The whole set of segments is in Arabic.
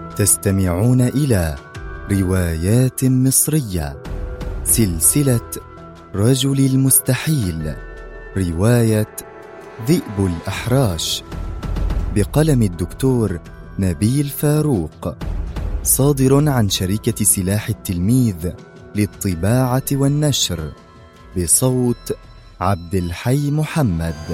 تستمعون إلى روايات مصرية، سلسلة رجل المستحيل، رواية ذئب الأحراش، بقلم الدكتور نبيل فاروق، صادر عن شركة سلاح التلميذ للطباعة والنشر، بصوت عبد الحي محمد.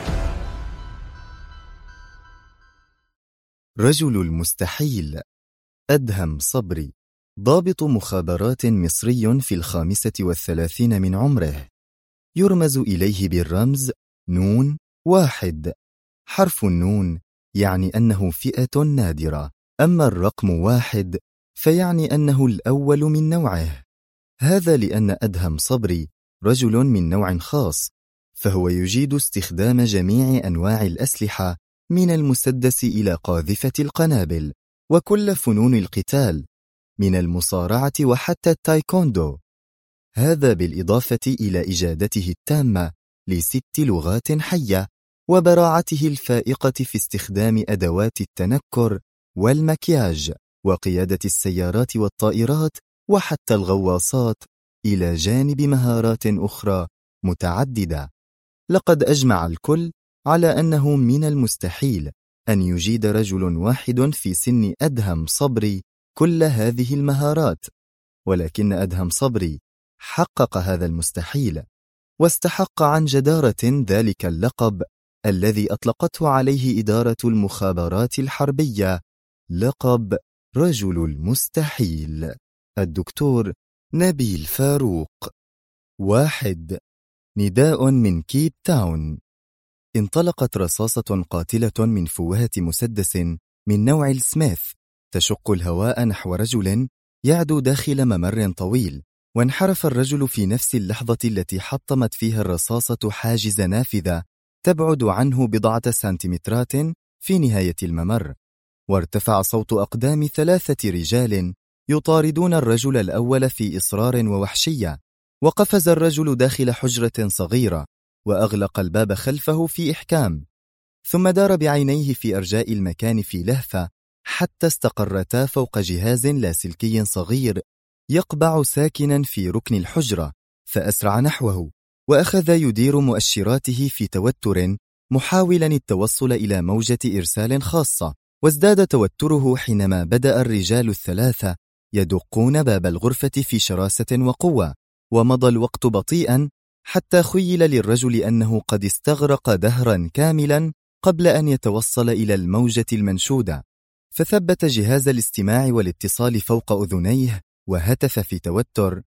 رجل المستحيل. أدهم صبري، ضابط مخابرات مصري في 35 من عمره، يرمز إليه بالرمز نون 1. حرف النون يعني أنه فئة نادرة، أما الرقم 1 فيعني أنه الأول من نوعه. هذا لأن أدهم صبري رجل من نوع خاص، فهو يجيد استخدام جميع أنواع الأسلحة من المسدس إلى قاذفة القنابل، وكل فنون القتال من المصارعة وحتى التايكوندو. هذا بالإضافة إلى إجادته التامة ل6 لغات حية، وبراعته الفائقة في استخدام أدوات التنكر والمكياج، وقيادة السيارات والطائرات وحتى الغواصات، إلى جانب مهارات أخرى متعددة. لقد أجمع الكل على أنه من المستحيل أن يجيد رجل واحد في سن أدهم صبري كل هذه المهارات، ولكن أدهم صبري حقق هذا المستحيل، واستحق عن جدارة ذلك اللقب الذي أطلقته عليه إدارة المخابرات الحربية، لقب رجل المستحيل. الدكتور نبيل فاروق. 1. نداء من كيب تاون. انطلقت رصاصة قاتلة من فوهة مسدس من نوع السميث تشق الهواء نحو رجل يعدو داخل ممر طويل، وانحرف الرجل في نفس اللحظة التي حطمت فيها الرصاصة حاجز نافذة تبعد عنه بضعة سنتيمترات في نهاية الممر، وارتفع صوت أقدام 3 رجال يطاردون الرجل الأول في إصرار ووحشية، وقفز الرجل داخل حجرة صغيرة وأغلق الباب خلفه في إحكام، ثم دار بعينيه في أرجاء المكان في لهفة حتى استقرتا فوق جهاز لاسلكي صغير يقبع ساكنا في ركن الحجرة، فأسرع نحوه وأخذ يدير مؤشراته في توتر، محاولا التوصل إلى موجة إرسال خاصة. وازداد توتره حينما بدأ الرجال ال3 يدقون باب الغرفة في شراسة وقوة، ومضى الوقت بطيئا حتى خيل للرجل أنه قد استغرق دهرا كاملا قبل أن يتوصل إلى الموجة المنشودة، فثبت جهاز الاستماع والاتصال فوق أذنيه وهتف في توتر: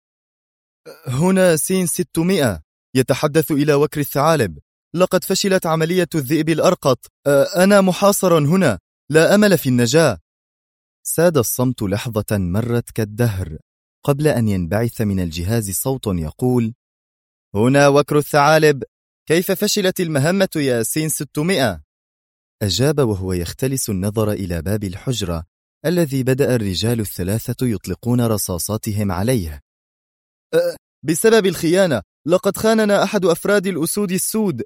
هنا سين 600 يتحدث إلى وكر الثعالب، لقد فشلت عملية الذئب الأرقط، أنا محاصر هنا، لا أمل في النجاة. ساد الصمت لحظة مرت كالدهر قبل أن ينبعث من الجهاز صوت يقول: هنا وكر الثعالب، كيف فشلت المهمة يا سين 600؟ أجاب وهو يختلس النظر إلى باب الحجرة الذي بدأ الرجال ال3 يطلقون رصاصاتهم عليه: بسبب الخيانة، لقد خاننا أحد أفراد الأسود السود،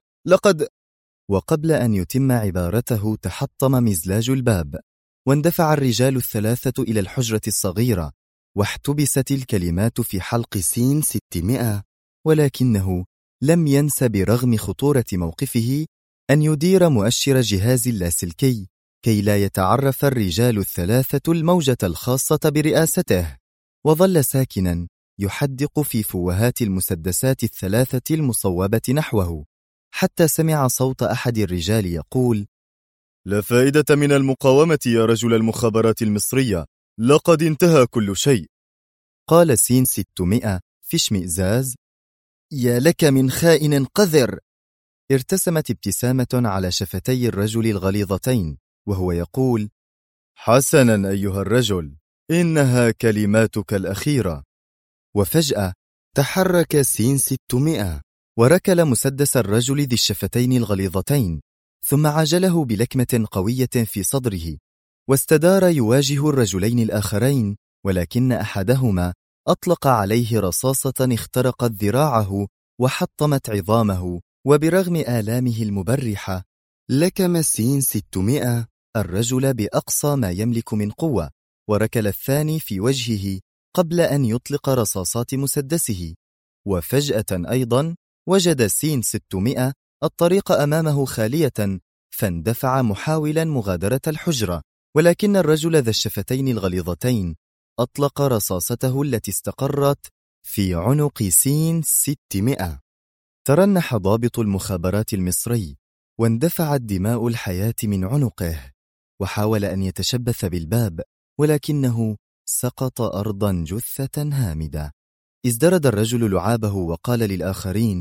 وقبل أن يتم عبارته تحطم مزلاج الباب، واندفع الرجال ال3 إلى الحجرة الصغيرة، واحتبست الكلمات في حلق سين 600، ولكنه لم ينس برغم خطورة موقفه أن يدير مؤشر جهاز اللاسلكي كي لا يتعرف الرجال ال3 الموجة الخاصة برئاسته، وظل ساكنا يحدق في فوهات المسدسات ال3 المصوبة نحوه، حتى سمع صوت أحد الرجال يقول: لا فائدة من المقاومة يا رجل المخابرات المصرية، لقد انتهى كل شيء. قال سين 600 في اشمئزاز: يا لك من خائن قذر. ارتسمت ابتسامة على شفتي الرجل الغليظتين وهو يقول: حسنا أيها الرجل، إنها كلماتك الأخيرة. وفجأة تحرك سين 600 وركل مسدس الرجل ذي الشفتين الغليظتين، ثم عجله بلكمة قوية في صدره، واستدار يواجه الرجلين الآخرين، ولكن أحدهما أطلق عليه رصاصة اخترقت ذراعه وحطمت عظامه، وبرغم آلامه المبرحة لكم سين 600 الرجل بأقصى ما يملك من قوة، وركل الثاني في وجهه قبل أن يطلق رصاصات مسدسه. وفجأة أيضا وجد سين 600 الطريق أمامه خالية، فاندفع محاولا مغادرة الحجرة، ولكن الرجل ذا الشفتين الغليظتين أطلق رصاصته التي استقرت في عنق سين 600. ترنح ضابط المخابرات المصري، واندفعت دماء الحياة من عنقه، وحاول أن يتشبث بالباب، ولكنه سقط أرضا جثة هامدة. ازدرد الرجل لعابه وقال للآخرين: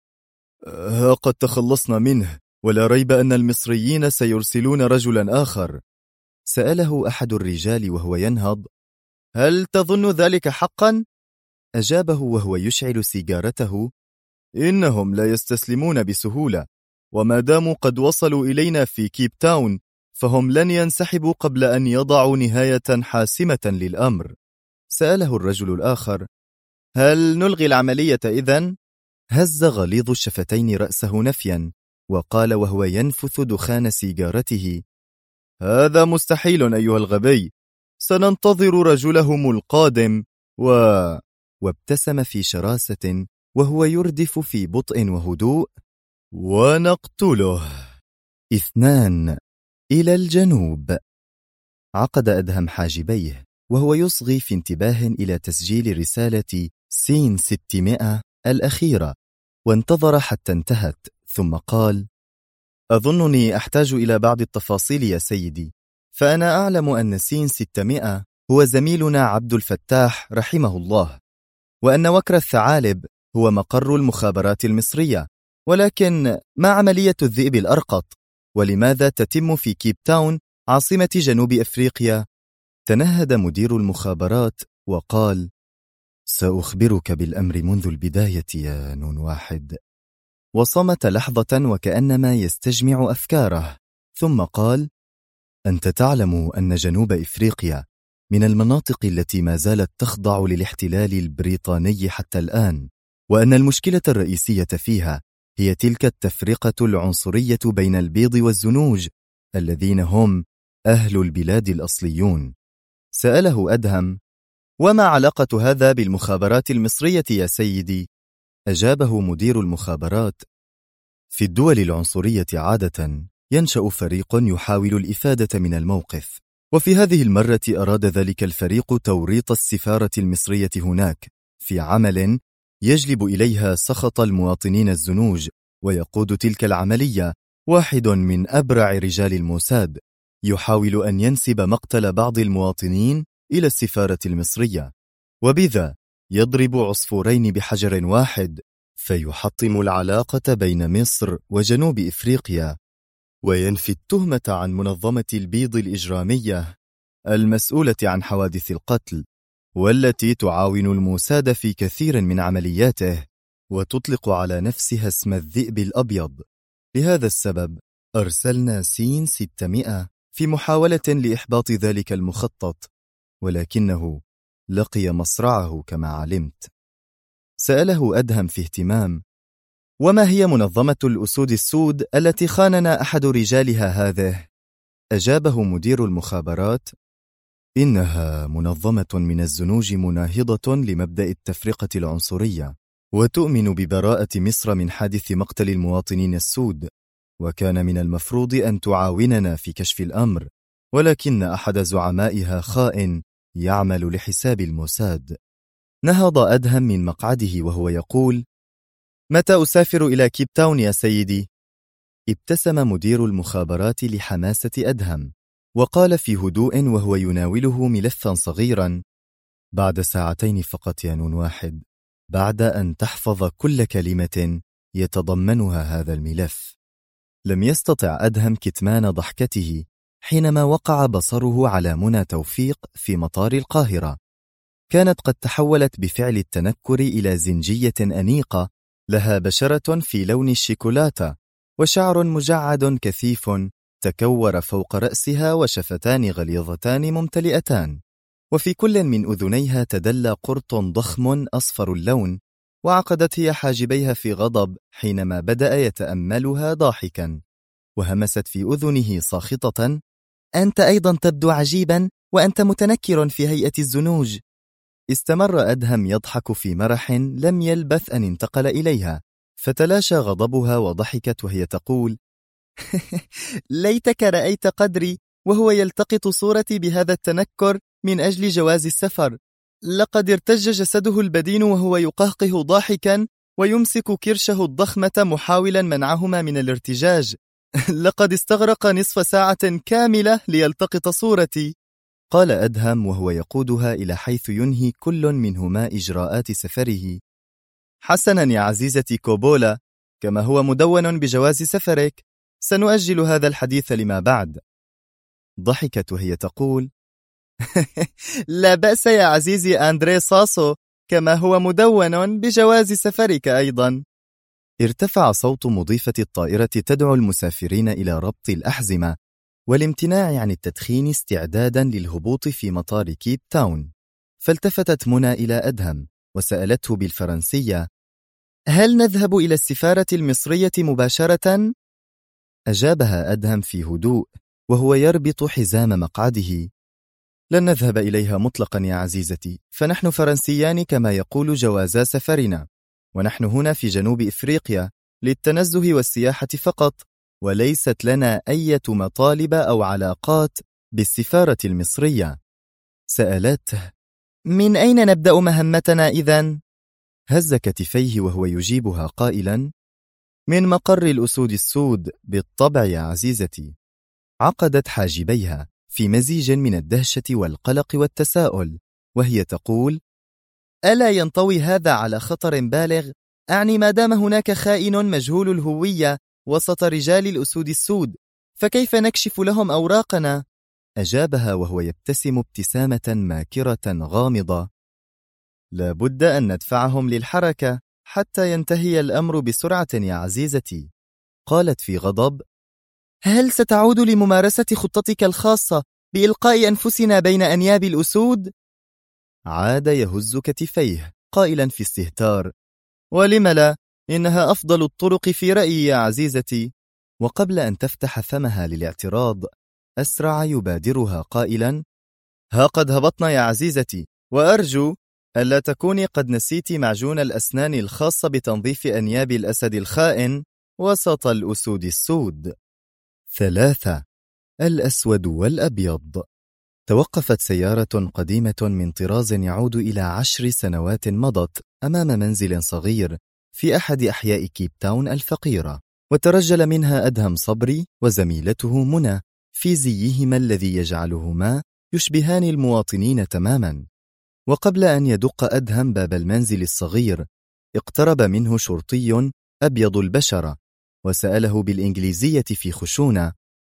قد تخلصنا منه، ولا ريب أن المصريين سيرسلون رجلا آخر. سأله أحد الرجال وهو ينهض: هل تظن ذلك حقا؟ أجابه وهو يشعل سيجارته: إنهم لا يستسلمون بسهولة، وما داموا قد وصلوا إلينا في كيب تاون فهم لن ينسحبوا قبل أن يضعوا نهاية حاسمة للأمر. سأله الرجل الآخر: هل نلغي العملية إذن؟ هز غليظ الشفتين رأسه نفيا، وقال وهو ينفث دخان سيجارته: هذا مستحيل أيها الغبي، سننتظر رجلهم القادم وابتسم في شراسة وهو يردف في بطء وهدوء: ونقتله. 2. إلى الجنوب. عقد أدهم حاجبيه وهو يصغي في انتباه إلى تسجيل رسالة سين 600 الأخيرة، وانتظر حتى انتهت، ثم قال: أظنني أحتاج إلى بعض التفاصيل يا سيدي، فأنا أعلم أن سين 600 هو زميلنا عبد الفتاح رحمه الله، وأن وكر الثعالب هو مقر المخابرات المصرية، ولكن ما عملية الذئب الأرقط؟ ولماذا تتم في كيب تاون عاصمة جنوب أفريقيا؟ تنهد مدير المخابرات وقال: سأخبرك بالأمر منذ البداية يا نون واحد. وصمت لحظة وكأنما يستجمع أفكاره، ثم قال: أنت تعلم أن جنوب إفريقيا من المناطق التي ما زالت تخضع للاحتلال البريطاني حتى الآن، وأن المشكلة الرئيسية فيها هي تلك التفرقة العنصرية بين البيض والزنوج الذين هم أهل البلاد الأصليون. سأله أدهم: وما علاقة هذا بالمخابرات المصرية يا سيدي؟ أجابه مدير المخابرات: في الدول العنصرية عادة ينشأ فريق يحاول الإفادة من الموقف، وفي هذه المرة أراد ذلك الفريق توريط السفارة المصرية هناك في عمل يجلب إليها سخط المواطنين الزنوج، ويقود تلك العملية واحد من أبرع رجال الموساد يحاول أن ينسب مقتل بعض المواطنين إلى السفارة المصرية، وبذا يضرب عصفورين بحجر واحد، فيحطم العلاقة بين مصر وجنوب إفريقيا، وينفي التهمة عن منظمة البيض الإجرامية المسؤولة عن حوادث القتل، والتي تعاون الموساد في كثير من عملياته، وتطلق على نفسها اسم الذئب الأبيض. لهذا السبب أرسلنا سين 600 في محاولة لإحباط ذلك المخطط، ولكنه لقي مصرعه كما علمت. سأله أدهم في اهتمام: وما هي منظمة الأسود السود التي خاننا أحد رجالها هذه؟ أجابه مدير المخابرات: إنها منظمة من الزنوج مناهضة لمبدأ التفرقة العنصرية، وتؤمن ببراءة مصر من حادث مقتل المواطنين السود، وكان من المفروض أن تعاوننا في كشف الأمر، ولكن أحد زعمائها خائن يعمل لحساب الموساد. نهض أدهم من مقعده وهو يقول: متى أسافر إلى كيب تاون يا سيدي؟ ابتسم مدير المخابرات لحماسة أدهم، وقال في هدوء وهو يناوله ملفا صغيرا: بعد ساعتين فقط يا نون واحد، بعد أن تحفظ كل كلمة يتضمنها هذا الملف. لم يستطع أدهم كتمان ضحكته حينما وقع بصره على منى توفيق في مطار القاهرة. كانت قد تحولت بفعل التنكر إلى زنجية أنيقة لها بشرة في لون الشيكولاتة، وشعر مجعد كثيف تكور فوق رأسها، وشفتان غليظتان ممتلئتان، وفي كل من أذنيها تدلى قرط ضخم أصفر اللون، وعقدت هي حاجبيها في غضب حينما بدأ يتأملها ضاحكا، وهمست في أذنه ساخطة: أنت أيضا تبدو عجيبا وأنت متنكر في هيئة الزنوج. استمر أدهم يضحك في مرح لم يلبث أن انتقل إليها، فتلاشى غضبها وضحكت وهي تقول: ليتك رأيت قدري وهو يلتقط صورتي بهذا التنكر من أجل جواز السفر. لقد ارتج جسده البدين وهو يقهقه ضاحكا ويمسك كرشه الضخمة محاولا منعهما من الارتجاج. لقد استغرق نصف ساعة كاملة ليلتقط صورتي. قال أدهم وهو يقودها إلى حيث ينهي كل منهما إجراءات سفره. حسنا يا عزيزتي كوبولا، كما هو مدون بجواز سفرك، سنؤجل هذا الحديث لما بعد. ضحكت وهي تقول: لا بأس يا عزيزي أندري ساسو، كما هو مدون بجواز سفرك أيضا. ارتفع صوت مضيفة الطائرة تدعو المسافرين إلى ربط الأحزمة والامتناع عن التدخين استعدادا للهبوط في مطار كيب تاون. فالتفتت منى إلى أدهم وسألته بالفرنسية: هل نذهب إلى السفارة المصرية مباشرة؟ أجابها أدهم في هدوء وهو يربط حزام مقعده: لن نذهب إليها مطلقا يا عزيزتي، فنحن فرنسيان كما يقول جوازا سفرنا، ونحن هنا في جنوب إفريقيا للتنزه والسياحة فقط، وليست لنا أي مطالب أو علاقات بالسفارة المصرية. سألته: من أين نبدأ مهمتنا إذن؟ هز كتفيه وهو يجيبها قائلا: من مقر الأسود السود بالطبع يا عزيزتي. عقدت حاجبيها في مزيج من الدهشة والقلق والتساؤل وهي تقول: ألا ينطوي هذا على خطر بالغ؟ أعني ما دام هناك خائن مجهول الهوية وسط رجال الأسود السود، فكيف نكشف لهم أوراقنا؟ أجابها وهو يبتسم ابتسامة ماكرة غامضة: لابد أن ندفعهم للحركة حتى ينتهي الأمر بسرعة يا عزيزتي. قالت في غضب: هل ستعود لممارسة خطتك الخاصة بإلقاء أنفسنا بين أنياب الأسود؟ عاد يهز كتفيه قائلا في استهتار: ولم لا؟ إنها أفضل الطرق في رأيي يا عزيزتي. وقبل أن تفتح فمها للاعتراض أسرع يبادرها قائلا: ها قد هبطنا يا عزيزتي، وأرجو ألا تكوني قد نسيت معجون الأسنان الخاص بتنظيف أنياب الأسد الخائن وسط الأسود السود. 3. الأسود والأبيض. توقفت سيارة قديمة من طراز يعود إلى 10 سنوات مضت أمام منزل صغير في أحد أحياء كيب تاون الفقيرة، وترجل منها أدهم صبري وزميلته منى في زيهما الذي يجعلهما يشبهان المواطنين تماما. وقبل أن يدق أدهم باب المنزل الصغير اقترب منه شرطي أبيض البشرة وسأله بالإنجليزية في خشونة: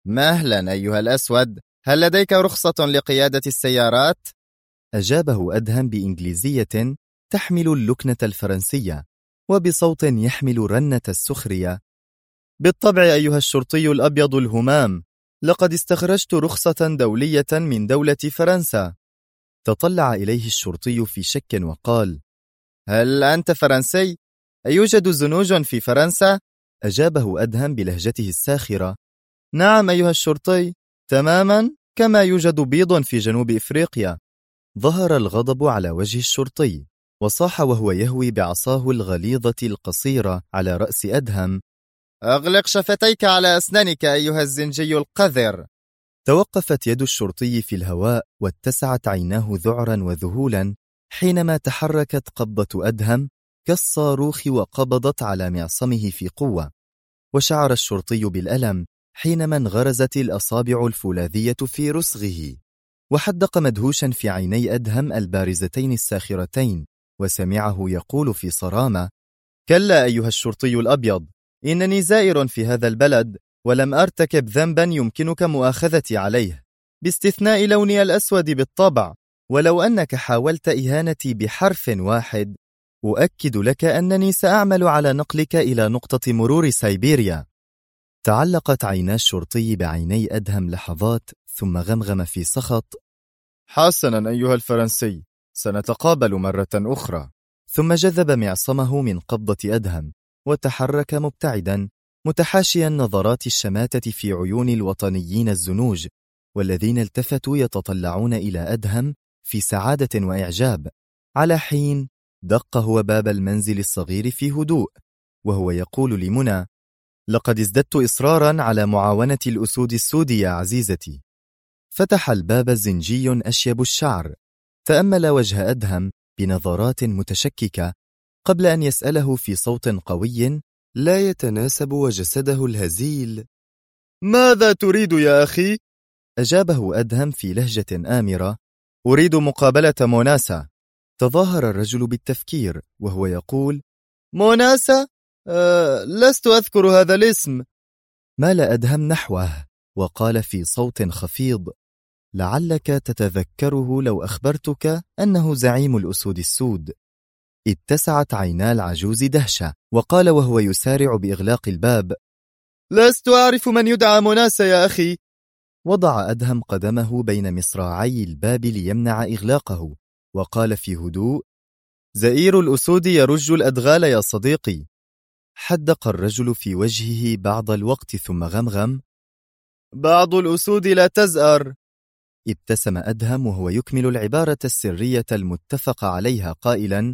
مهلا أيها الأسود، هل لديك رخصة لقيادة السيارات؟ أجابه أدهم بإنجليزية تحمل اللكنة الفرنسية وبصوت يحمل رنة السخرية: بالطبع أيها الشرطي الأبيض الهمام، لقد استخرجت رخصة دولية من دولة فرنسا. تطلع إليه الشرطي في شك وقال: هل أنت فرنسي؟ أيوجد زنوج في فرنسا؟ أجابه أدهم بلهجته الساخرة: نعم أيها الشرطي، تماما كما يوجد بيض في جنوب إفريقيا. ظهر الغضب على وجه الشرطي وصاح وهو يهوي بعصاه الغليظة القصيرة على رأس أدهم: أغلق شفتيك على أسنانك أيها الزنجي القذر. توقفت يد الشرطي في الهواء واتسعت عيناه ذعرا وذهولا حينما تحركت قبضة أدهم كالصاروخ وقبضت على معصمه في قوة، وشعر الشرطي بالألم حينما انغرزت الأصابع الفولاذية في رسغه، وحدق مدهوشا في عيني أدهم البارزتين الساخرتين وسمعه يقول في صرامة: كلا أيها الشرطي الأبيض، إنني زائر في هذا البلد ولم أرتكب ذنبا يمكنك مؤاخذتي عليه، باستثناء لوني الأسود بالطبع، ولو أنك حاولت إهانتي بحرف واحد أؤكد لك أنني سأعمل على نقلك إلى نقطة مرور سيبيريا. تعلقت عينا الشرطي بعيني أدهم لحظات ثم غمغم في سخط: حسنا أيها الفرنسي، سنتقابل مرة أخرى. ثم جذب معصمه من قبضة أدهم وتحرك مبتعدا متحاشيا نظرات الشماتة في عيون الوطنيين الزنوج والذين التفتوا يتطلعون إلى أدهم في سعادة وإعجاب، على حين دق هو باب المنزل الصغير في هدوء وهو يقول لمنى: لقد ازددت إصرارا على معاونة الأسود السود يا عزيزتي. فتح الباب الزنجي أشيب الشعر، تأمل وجه أدهم بنظرات متشككة قبل أن يسأله في صوت قوي لا يتناسب وجسده الهزيل: ماذا تريد يا أخي؟ أجابه أدهم في لهجة آمرة: أريد مقابلة موناسا. تظاهر الرجل بالتفكير وهو يقول: موناسا؟ لست أذكر هذا الاسم. مال أدهم نحوه وقال في صوت خفيض: لعلك تتذكره لو أخبرتك أنه زعيم الأسود السود. اتسعت عينا العجوز دهشة، وقال وهو يسارع بإغلاق الباب: لست أعرف من يدعى موناسا يا أخي. وضع أدهم قدمه بين مصراعي الباب ليمنع إغلاقه، وقال في هدوء: زئير الأسود يرج الأدغال يا صديقي. حدق الرجل في وجهه بعض الوقت ثم غمغم: بعض الأسود لا تزأر. ابتسم أدهم وهو يكمل العبارة السرية المتفق عليها قائلا: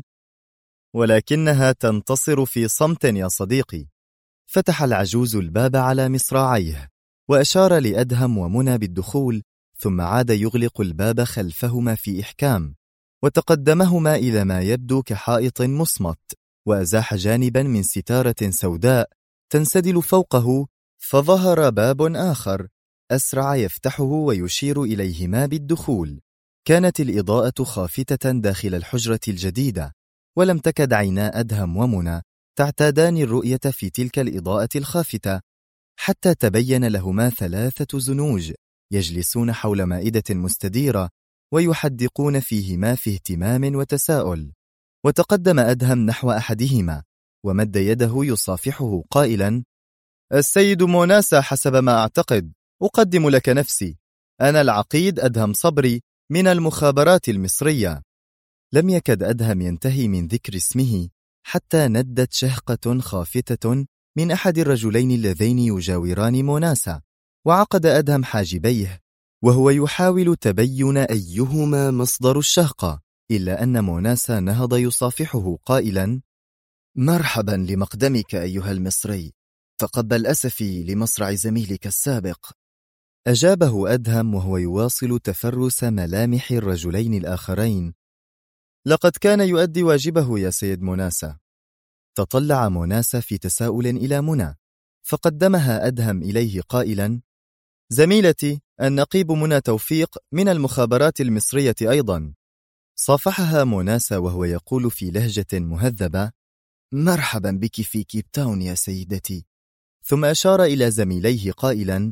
ولكنها تنتصر في صمت يا صديقي. فتح العجوز الباب على مصراعيه وأشار لأدهم ومنى بالدخول، ثم عاد يغلق الباب خلفهما في إحكام، وتقدمهما إلى ما يبدو كحائط مصمت، وأزاح جانبا من ستارة سوداء تنسدل فوقه، فظهر باب آخر أسرع يفتحه ويشير إليهما بالدخول. كانت الإضاءة خافتة داخل الحجرة الجديدة، ولم تكد عينا أدهم ومنى تعتادان الرؤية في تلك الإضاءة الخافتة، حتى تبين لهما 3 زنوج يجلسون حول مائدة مستديرة ويحدقون فيهما في اهتمام وتساؤل. وتقدم أدهم نحو أحدهما ومد يده يصافحه قائلا: السيد موناسا حسب ما أعتقد، أقدم لك نفسي، أنا العقيد أدهم صبري من المخابرات المصرية. لم يكد أدهم ينتهي من ذكر اسمه حتى ندت شهقة خافتة من أحد الرجلين اللذين يجاوران موناسا، وعقد أدهم حاجبيه وهو يحاول تبين أيهما مصدر الشهقة، إلا أن موناسا نهض يصافحه قائلا: مرحبا لمقدمك أيها المصري، تقبل أسفي لمصرع زميلك السابق. أجابه أدهم وهو يواصل تفرس ملامح الرجلين الآخرين: لقد كان يؤدي واجبه يا سيد موناسا. تطلع موناسا في تساؤل إلى منى، فقدمها أدهم إليه قائلا: زميلتي النقيب منى توفيق من المخابرات المصرية أيضا. صافحها موناسا وهو يقول في لهجة مهذبة: مرحبا بك في كيب تاون يا سيدتي. ثم أشار إلى زميليه قائلا: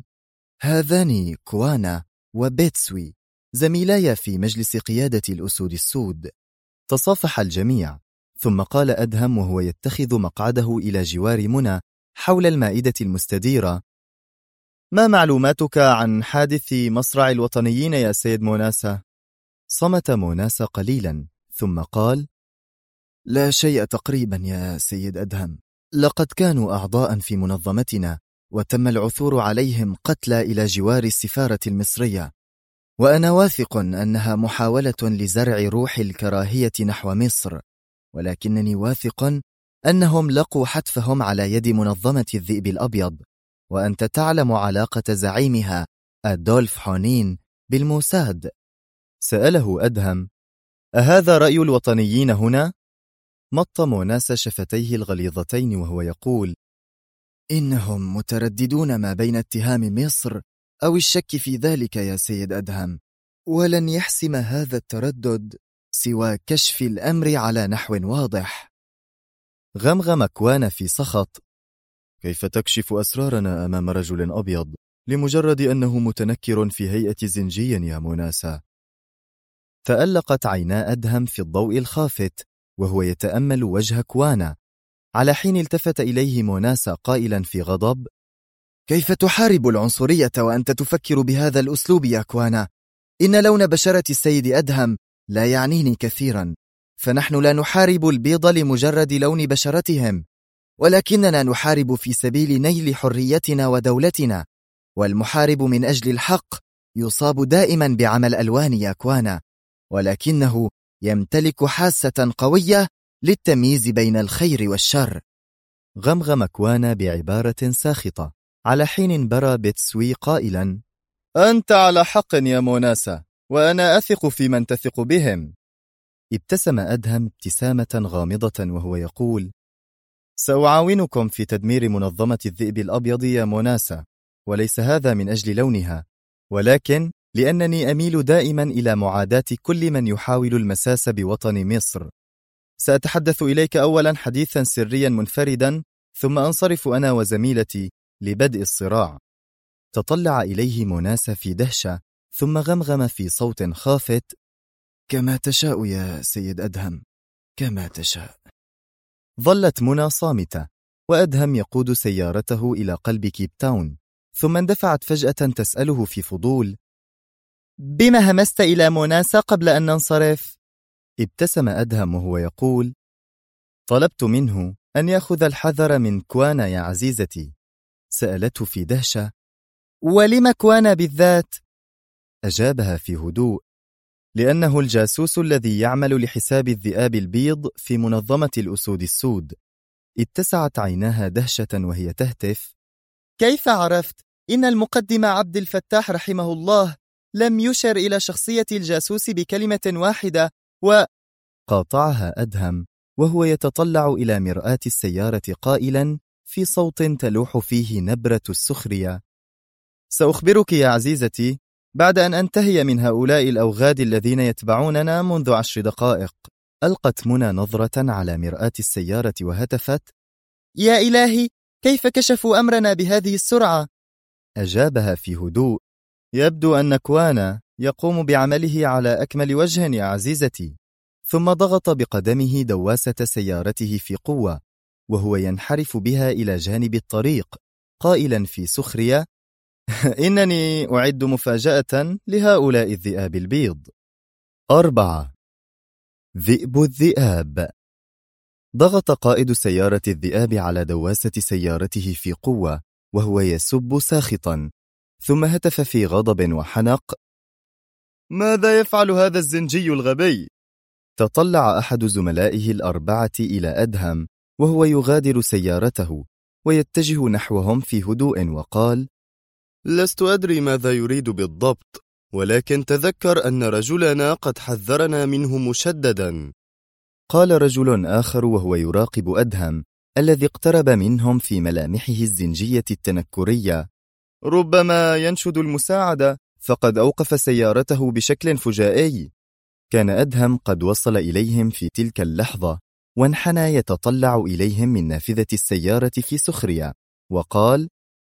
هذان كوانا وبيتسوي زميلاي في مجلس قيادة الأسود السود. تصافح الجميع، ثم قال أدهم وهو يتخذ مقعده إلى جوار منى حول المائدة المستديرة: ما معلوماتك عن حادث مصرع الوطنيين يا سيد موناسا؟ صمت موناسا قليلا ثم قال: لا شيء تقريبا يا سيد أدهم، لقد كانوا أعضاء في منظمتنا وتم العثور عليهم قتلى إلى جوار السفارة المصرية، وأنا واثق أنها محاولة لزرع روح الكراهية نحو مصر، ولكنني واثق أنهم لقوا حتفهم على يد منظمة الذئب الأبيض، وأنت تعلم علاقة زعيمها أدولف حونين بالموساد. سأله أدهم: أهذا رأي الوطنيين هنا؟ مط موناسا شفتيه الغليظتين وهو يقول: إنهم مترددون ما بين اتهام مصر أو الشك في ذلك يا سيد أدهم، ولن يحسم هذا التردد سوى كشف الأمر على نحو واضح. غمغم كوان في سخط: كيف تكشف أسرارنا أمام رجل أبيض لمجرد أنه متنكر في هيئة زنجي يا موناسا؟ تألقت عينا أدهم في الضوء الخافت وهو يتأمل وجه كوانا، على حين التفت إليه موناسا قائلا في غضب: كيف تحارب العنصرية وأنت تفكر بهذا الأسلوب يا كوانا؟ إن لون بشرة السيد أدهم لا يعنيني كثيرا، فنحن لا نحارب البيض لمجرد لون بشرتهم، ولكننا نحارب في سبيل نيل حريتنا ودولتنا، والمحارب من أجل الحق يصاب دائما بعمى الألوان يا كوانا، ولكنه يمتلك حاسة قوية للتمييز بين الخير والشر. غمغم كوانا بعبارة ساخطة، على حين برى بيتسوي قائلا: أنت على حق يا موناسا، وأنا أثق في من تثق بهم. ابتسم أدهم ابتسامة غامضة وهو يقول: سأعاونكم في تدمير منظمة الذئب الأبيض يا موناسا، وليس هذا من أجل لونها، ولكن لأنني أميل دائما إلى معاداة كل من يحاول المساس بوطن مصر. سأتحدث إليك أولا حديثا سريا منفردا، ثم أنصرف أنا وزميلتي لبدء الصراع. تطلع إليه موناسا في دهشة، ثم غمغم في صوت خافت: كما تشاء يا سيد أدهم، كما تشاء. ظلت منى صامتة، وأدهم يقود سيارته إلى قلب كيب تاون، ثم اندفعت فجأة تسأله في فضول: بما همست إلى موناسا قبل أن ننصرف؟ ابتسم أدهم وهو يقول: طلبت منه أن يأخذ الحذر من كوانا يا عزيزتي. سألته في دهشة: ولم كوانا بالذات؟ أجابها في هدوء: لأنه الجاسوس الذي يعمل لحساب الذئاب البيض في منظمة الأسود السود. اتسعت عيناها دهشة وهي تهتف: كيف عرفت؟ إن المقدم عبد الفتاح رحمه الله لم يشر إلى شخصية الجاسوس بكلمة واحدة. قاطعها أدهم وهو يتطلع إلى مرآة السيارة قائلا في صوت تلوح فيه نبرة السخرية: سأخبرك يا عزيزتي بعد أن أنتهي من هؤلاء الأوغاد الذين يتبعوننا منذ 10 دقائق. ألقت منى نظرة على مرآة السيارة وهتفت: يا إلهي، كيف كشفوا أمرنا بهذه السرعة؟ أجابها في هدوء: يبدو أن كوانا يقوم بعمله على أكمل وجه يا عزيزتي. ثم ضغط بقدمه دواسة سيارته في قوة، وهو ينحرف بها إلى جانب الطريق قائلا في سخرية: إنني أعد مفاجأة لهؤلاء الذئاب البيض. 4. ذئب الذئاب. ضغط قائد سيارة الذئاب على دواسة سيارته في قوة وهو يسب ساخطا، ثم هتف في غضب وحنق: ماذا يفعل هذا الزنجي الغبي؟ تطلع أحد زملائه الأربعة إلى أدهم وهو يغادر سيارته ويتجه نحوهم في هدوء وقال: لست أدري ماذا يريد بالضبط، ولكن تذكر أن رجلنا قد حذرنا منه مشددا. قال رجل آخر وهو يراقب أدهم الذي اقترب منهم في ملامحه الزنجية التنكرية: ربما ينشد المساعدة، فقد أوقف سيارته بشكل فجائي. كان أدهم قد وصل إليهم في تلك اللحظة، وانحنى يتطلع إليهم من نافذة السيارة في سخرية وقال: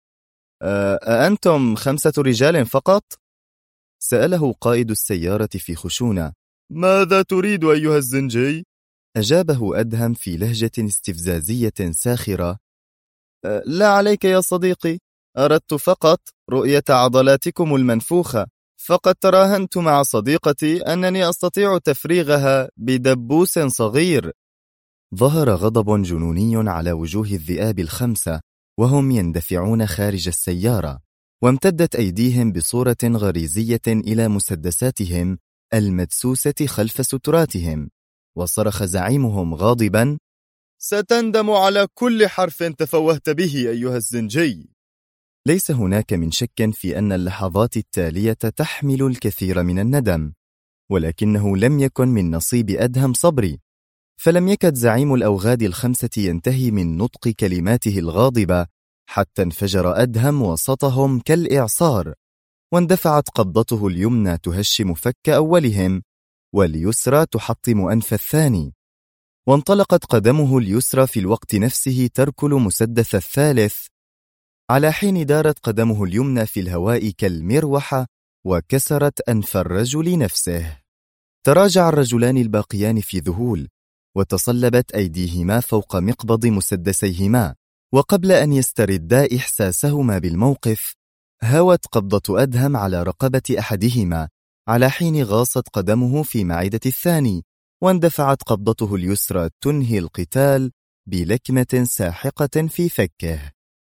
أأنتم 5 رجال فقط؟ سأله قائد السيارة في خشونة: ماذا تريد أيها الزنجي؟ أجابه أدهم في لهجة استفزازية ساخرة: لا عليك يا صديقي، أردت فقط رؤية عضلاتكم المنفوخة، فقد تراهنت مع صديقتي أنني أستطيع تفريغها بدبوس صغير. ظهر غضب جنوني على وجوه الذئاب ال5 وهم يندفعون خارج السيارة، وامتدت أيديهم بصورة غريزية إلى مسدساتهم المدسوسة خلف ستراتهم، وصرخ زعيمهم غاضبا: ستندم على كل حرف تفوهت به أيها الزنجي. ليس هناك من شك في أن اللحظات التالية تحمل الكثير من الندم، ولكنه لم يكن من نصيب أدهم صبري، فلم يكد زعيم الأوغاد ال5 ينتهي من نطق كلماته الغاضبة حتى انفجر أدهم وسطهم كالإعصار، واندفعت قبضته اليمنى تهشم فك أولهم، واليسرى تحطم أنف الثاني، وانطلقت قدمه اليسرى في الوقت نفسه تركل مسدس الثالث، على حين دارت قدمه اليمنى في الهواء كالمروحة وكسرت أنف الرجل نفسه. تراجع الرجلان الباقيان في ذهول، وتصلبت أيديهما فوق مقبض مسدسيهما، وقبل أن يستردا إحساسهما بالموقف هوت قبضة أدهم على رقبة أحدهما، على حين غاصت قدمه في معدة الثاني، واندفعت قبضته اليسرى تنهي القتال بلكمة ساحقة في فكه.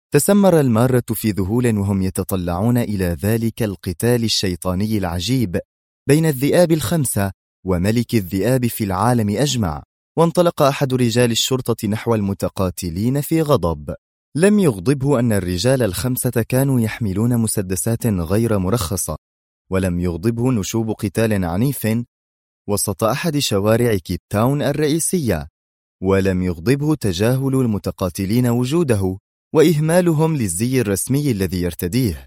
تسمر المارة في ذهول وهم يتطلعون إلى ذلك القتال الشيطاني العجيب بين الذئاب الخمسة وملك الذئاب في العالم أجمع. وانطلق أحد رجال الشرطة نحو المتقاتلين في غضب. لم يغضبه أن الرجال الخمسة كانوا يحملون مسدسات غير مرخصة، ولم يغضبه نشوب قتال عنيف وسط أحد شوارع كيب تاون الرئيسية، ولم يغضبه تجاهل المتقاتلين وجوده وإهمالهم للزي الرسمي الذي يرتديه،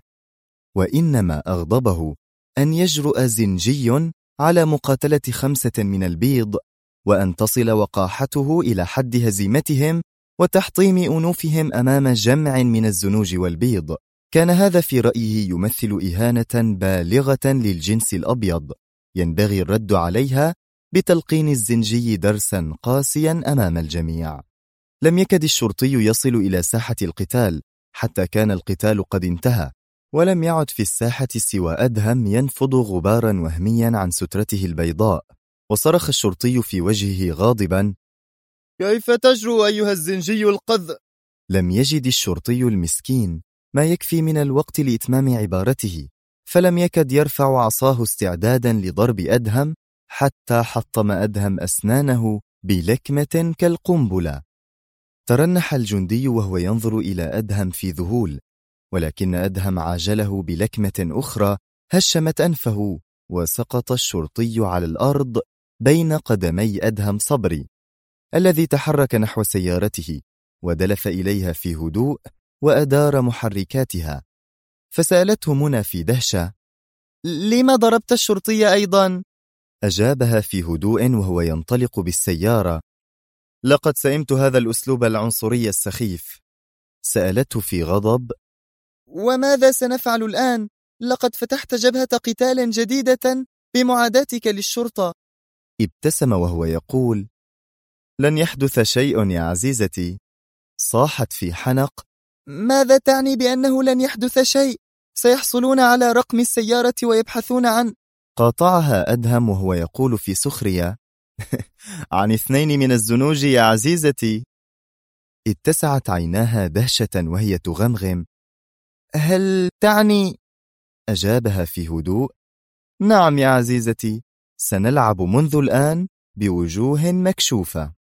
وإنما أغضبه أن يجرؤ زنجي على مقاتلة 5 من البيض، وأن تصل وقاحته إلى حد هزيمتهم وتحطيم أنوفهم أمام جمع من الزنوج والبيض. كان هذا في رأيه يمثل إهانة بالغة للجنس الأبيض، ينبغي الرد عليها بتلقين الزنجي درسا قاسيا أمام الجميع. لم يكد الشرطي يصل إلى ساحة القتال حتى كان القتال قد انتهى، ولم يعد في الساحة سوى أدهم ينفض غبارا وهميا عن سترته البيضاء. وصرخ الشرطي في وجهه غاضبا: كيف تجرؤ أيها الزنجي القذ؟ لم يجد الشرطي المسكين ما يكفي من الوقت لإتمام عبارته، فلم يكد يرفع عصاه استعدادا لضرب أدهم حتى حطم أدهم أسنانه بلكمة كالقنبلة. ترنح الجندي وهو ينظر إلى أدهم في ذهول، ولكن أدهم عاجله بلكمة أخرى هشمت أنفه، وسقط الشرطي على الأرض بين قدمي أدهم صبري الذي تحرك نحو سيارته ودلف إليها في هدوء وأدار محركاتها. فسألته منى في دهشة: لما ضربت الشرطي أيضا؟ أجابها في هدوء وهو ينطلق بالسيارة: لقد سئمت هذا الأسلوب العنصري السخيف. سألته في غضب: وماذا سنفعل الآن؟ لقد فتحت جبهة قتال جديدة بمعاداتك للشرطة. ابتسم وهو يقول: لن يحدث شيء يا عزيزتي. صاحت في حنق: ماذا تعني بأنه لن يحدث شيء؟ سيحصلون على رقم السيارة ويبحثون عن... قاطعها أدهم وهو يقول في سخرية: عن 2 من الزنوج يا عزيزتي. اتسعت عيناها دهشة وهي تغمغم: هل تعني... أجابها في هدوء: نعم يا عزيزتي، سنلعب منذ الآن بوجوه مكشوفة.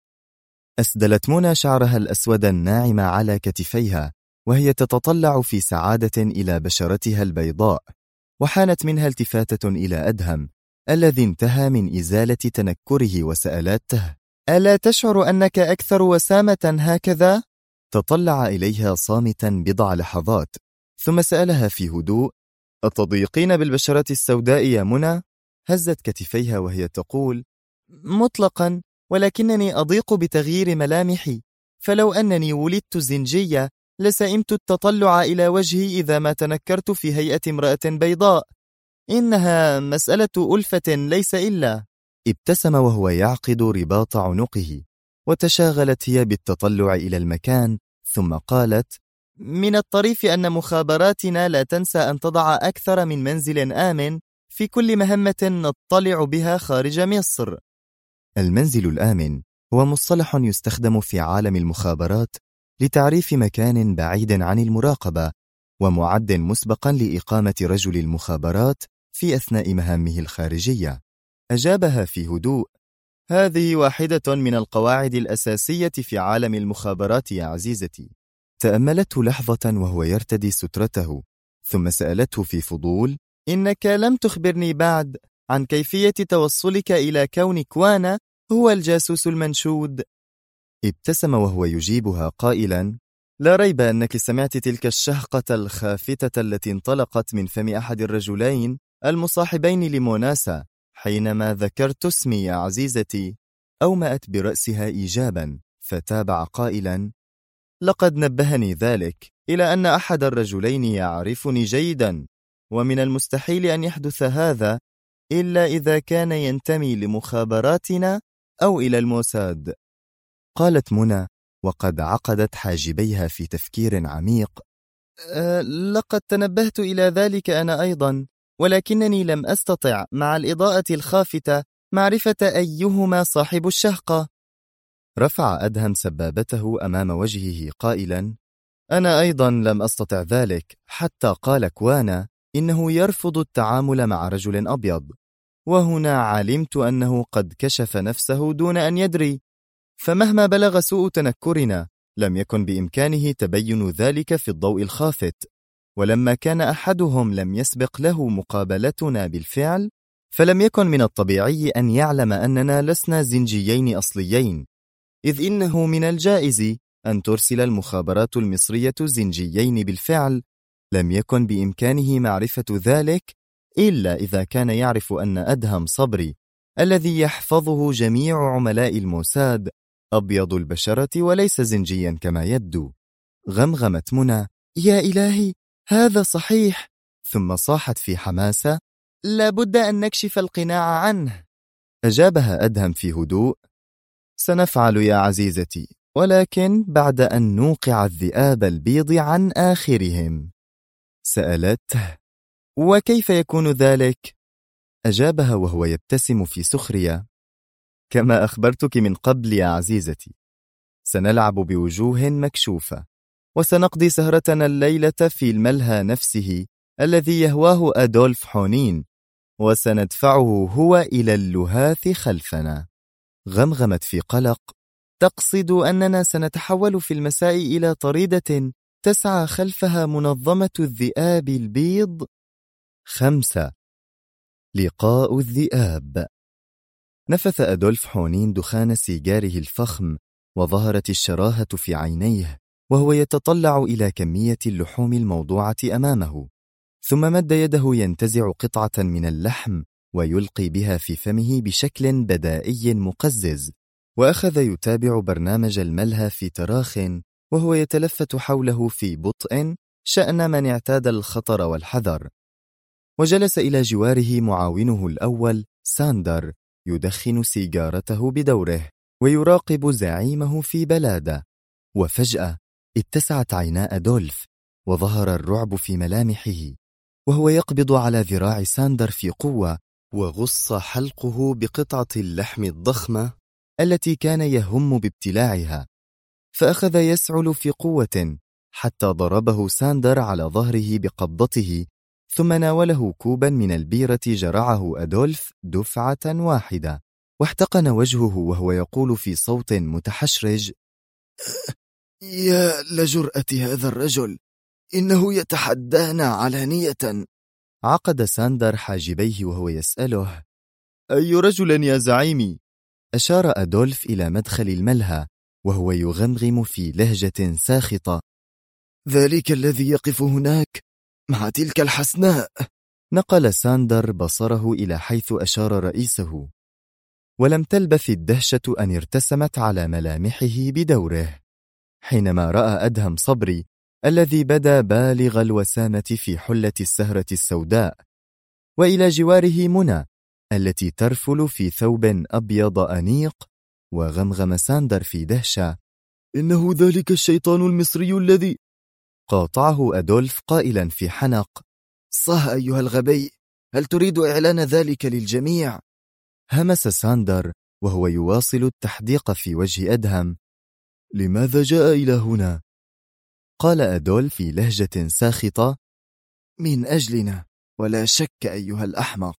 أسدلت منى شعرها الأسود الناعم على كتفيها وهي تتطلع في سعادة إلى بشرتها البيضاء، وحانت منها التفاتة إلى أدهم الذي انتهى من إزالة تنكره وسألاته: ألا تشعر أنك أكثر وسامة هكذا؟ تطلع إليها صامتا بضع لحظات ثم سألها في هدوء: أتضيقين بالبشرة السوداء يا منى؟ هزت كتفيها وهي تقول: مطلقا، ولكنني أضيق بتغيير ملامحي، فلو أنني ولدت زنجية لسئمت التطلع إلى وجهي إذا ما تنكرت في هيئة امرأة بيضاء. إنها مسألة ألفة ليس إلا. ابتسم وهو يعقد رباط عنقه، وتشاغلت هي بالتطلع إلى المكان، ثم قالت: من الطريف أن مخابراتنا لا تنسى أن تضع أكثر من منزل آمن في كل مهمة نطلع بها خارج مصر. المنزل الآمن هو مصطلح يستخدم في عالم المخابرات لتعريف مكان بعيد عن المراقبة ومعد مسبقا لإقامة رجل المخابرات في أثناء مهامه الخارجية. أجابها في هدوء: هذه واحدة من القواعد الأساسية في عالم المخابرات يا عزيزتي. تأملته لحظة وهو يرتدي سترته، ثم سألته في فضول: إنك لم تخبرني بعد عن كيفية توصلك إلى كون كوانا هو الجاسوس المنشود. ابتسم وهو يجيبها قائلا: لا ريب أنك سمعت تلك الشهقة الخافتة التي انطلقت من فم أحد الرجلين المصاحبين لموناسا حينما ذكرت اسمي يا عزيزتي. أومأت برأسها إيجابا، فتابع قائلا: لقد نبهني ذلك إلى أن أحد الرجلين يعرفني جيدا، ومن المستحيل أن يحدث هذا إلا إذا كان ينتمي لمخابراتنا أو إلى الموساد. قالت منى وقد عقدت حاجبيها في تفكير عميق: لقد تنبهت إلى ذلك أنا أيضا، ولكنني لم أستطع مع الإضاءة الخافتة معرفة أيهما صاحب الشهقة. رفع أدهم سبابته أمام وجهه قائلا: أنا أيضا لم أستطع ذلك، حتى قال كوانا إنه يرفض التعامل مع رجل أبيض، وهنا علمت أنه قد كشف نفسه دون أن يدري. فمهما بلغ سوء تنكرنا، لم يكن بإمكانه تبين ذلك في الضوء الخافت، ولما كان أحدهم لم يسبق له مقابلتنا بالفعل، فلم يكن من الطبيعي أن يعلم أننا لسنا زنجيين أصليين، إذ إنه من الجائز أن ترسل المخابرات المصرية زنجيين بالفعل. لم يكن بإمكانه معرفة ذلك إلا إذا كان يعرف أن أدهم صبري الذي يحفظه جميع عملاء الموساد أبيض البشرة وليس زنجيا كما يبدو. غمغمت منى: يا إلهي، هذا صحيح. ثم صاحت في حماسة: لابد أن نكشف القناع عنه. أجابها أدهم في هدوء: سنفعل يا عزيزتي، ولكن بعد أن نوقع الذئاب البيض عن آخرهم. سألته: وكيف يكون ذلك؟ أجابها وهو يبتسم في سخرية: كما أخبرتك من قبل يا عزيزتي، سنلعب بوجوه مكشوفة، وسنقضي سهرتنا الليلة في الملهى نفسه الذي يهواه أدولف حونين، وسندفعه هو إلى اللهاث خلفنا. غمغمت في قلق: تقصد أننا سنتحول في المساء إلى طريدة تسعى خلفها منظمة الذئاب البيض؟ 5. لقاء الذئاب. نفث أدولف حونين دخان سيجاره الفخم، وظهرت الشراهة في عينيه وهو يتطلع إلى كمية اللحوم الموضوعة أمامه، ثم مد يده ينتزع قطعة من اللحم ويلقي بها في فمه بشكل بدائي مقزز، وأخذ يتابع برنامج الملهى في تراخ، وهو يتلفت حوله في بطء شأن من اعتاد الخطر والحذر. وجلس إلى جواره معاونه الأول ساندر يدخن سيجارته بدوره ويراقب زعيمه في بلادة. وفجأة اتسعت عينا أدولف، وظهر الرعب في ملامحه، وهو يقبض على ذراع ساندر في قوة، وغص حلقه بقطعة اللحم الضخمة التي كان يهم بابتلاعها، فأخذ يسعل في قوة حتى ضربه ساندر على ظهره بقبضته، ثم ناوله كوبا من البيرة جرعه أدولف دفعة واحدة، واحتقن وجهه وهو يقول في صوت متحشرج: يا لجرأة هذا الرجل، إنه يتحدانا علانية. عقد ساندر حاجبيه وهو يسأله: أي رجل يا زعيمي؟ أشار أدولف إلى مدخل الملهى وهو يغمغم في لهجة ساخطة: ذلك الذي يقف هناك مع تلك الحسناء. نقل ساندر بصره إلى حيث أشار رئيسه، ولم تلبث الدهشة أن ارتسمت على ملامحه بدوره حينما رأى أدهم صبري الذي بدا بالغ الوسامة في حلة السهرة السوداء، وإلى جواره منى التي ترفل في ثوب أبيض أنيق. وغمغم ساندر في دهشة: إنه ذلك الشيطان المصري الذي... قاطعه أدولف قائلا في حنق: صح أيها الغبي، هل تريد إعلان ذلك للجميع؟ همس ساندر وهو يواصل التحديق في وجه أدهم: لماذا جاء إلى هنا؟ قال أدولف في لهجة ساخطة: من أجلنا ولا شك أيها الأحمق.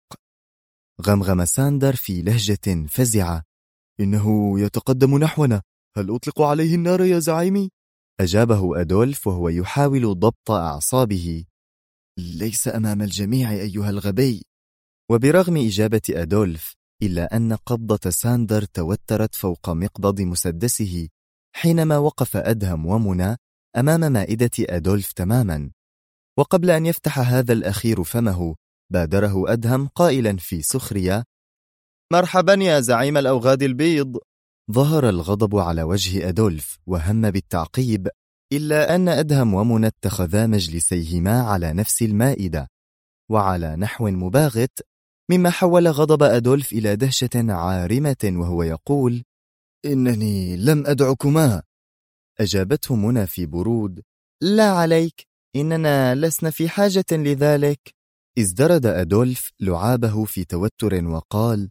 غمغم ساندر في لهجة فزعة: إنه يتقدم نحونا، هل أطلق عليه النار يا زعيمي؟ أجابه أدولف وهو يحاول ضبط أعصابه: ليس أمام الجميع أيها الغبي. وبرغم إجابة أدولف، إلا أن قبضة ساندر توترت فوق مقبض مسدسه حينما وقف أدهم ومنى أمام مائدة أدولف تماما. وقبل أن يفتح هذا الأخير فمه، بادره أدهم قائلا في سخرية: مرحبا يا زعيم الأوغاد البيض. ظهر الغضب على وجه أدولف وهم بالتعقيب، إلا أن أدهم ومنى اتخذا مجلسيهما على نفس المائدة وعلى نحو مباغت، مما حول غضب أدولف إلى دهشة عارمة وهو يقول: إنني لم أدعكما. أجابته منى في برود: لا عليك، إننا لسنا في حاجة لذلك. ازدرد أدولف لعابه في توتر وقال: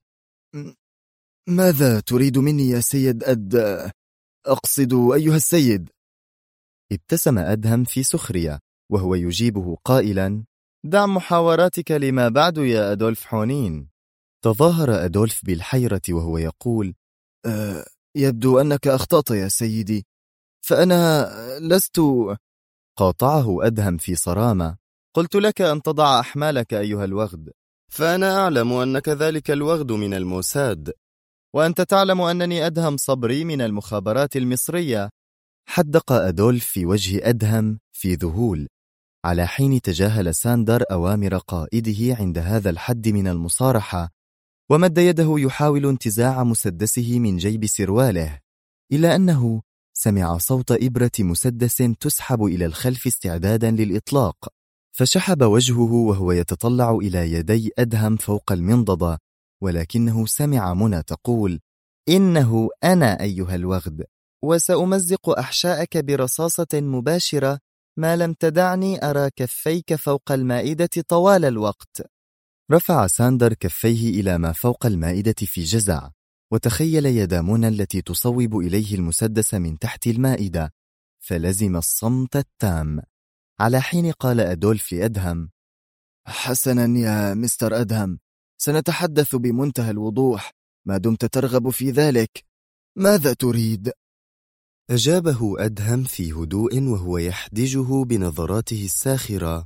ماذا تريد مني يا سيد أقصد أيها السيد؟ ابتسم أدهم في سخرية وهو يجيبه قائلا: دع محاوراتك لما بعد يا أدولف حونين. تظاهر أدولف بالحيرة وهو يقول: يبدو أنك أخطأت يا سيدي، فأنا لست. قاطعه أدهم في صرامة: قلت لك أن تضع أحمالك أيها الوغد، فأنا أعلم أنك ذلك الوغد من الموساد، وأنت تعلم أنني أدهم صبري من المخابرات المصرية. حدق أدولف في وجه أدهم في ذهول، على حين تجاهل ساندر أوامر قائده عند هذا الحد من المصارحة، ومد يده يحاول انتزاع مسدسه من جيب سرواله، إلا أنه سمع صوت إبرة مسدس تسحب إلى الخلف استعدادا للإطلاق، فشحب وجهه وهو يتطلع إلى يدي أدهم فوق المنضدة، ولكنه سمع منى تقول: إنه أنا أيها الوغد، وسأمزق أحشاءك برصاصة مباشرة ما لم تدعني أرى كفيك فوق المائدة طوال الوقت. رفع ساندر كفيه إلى ما فوق المائدة في جزع، وتخيل يد منى التي تصوب إليه المسدس من تحت المائدة، فلزم الصمت التام، على حين قال أدولف لأدهم: حسنا يا مستر أدهم، سنتحدث بمنتهى الوضوح ما دمت ترغب في ذلك. ماذا تريد؟ أجابه أدهم في هدوء وهو يحدجه بنظراته الساخرة: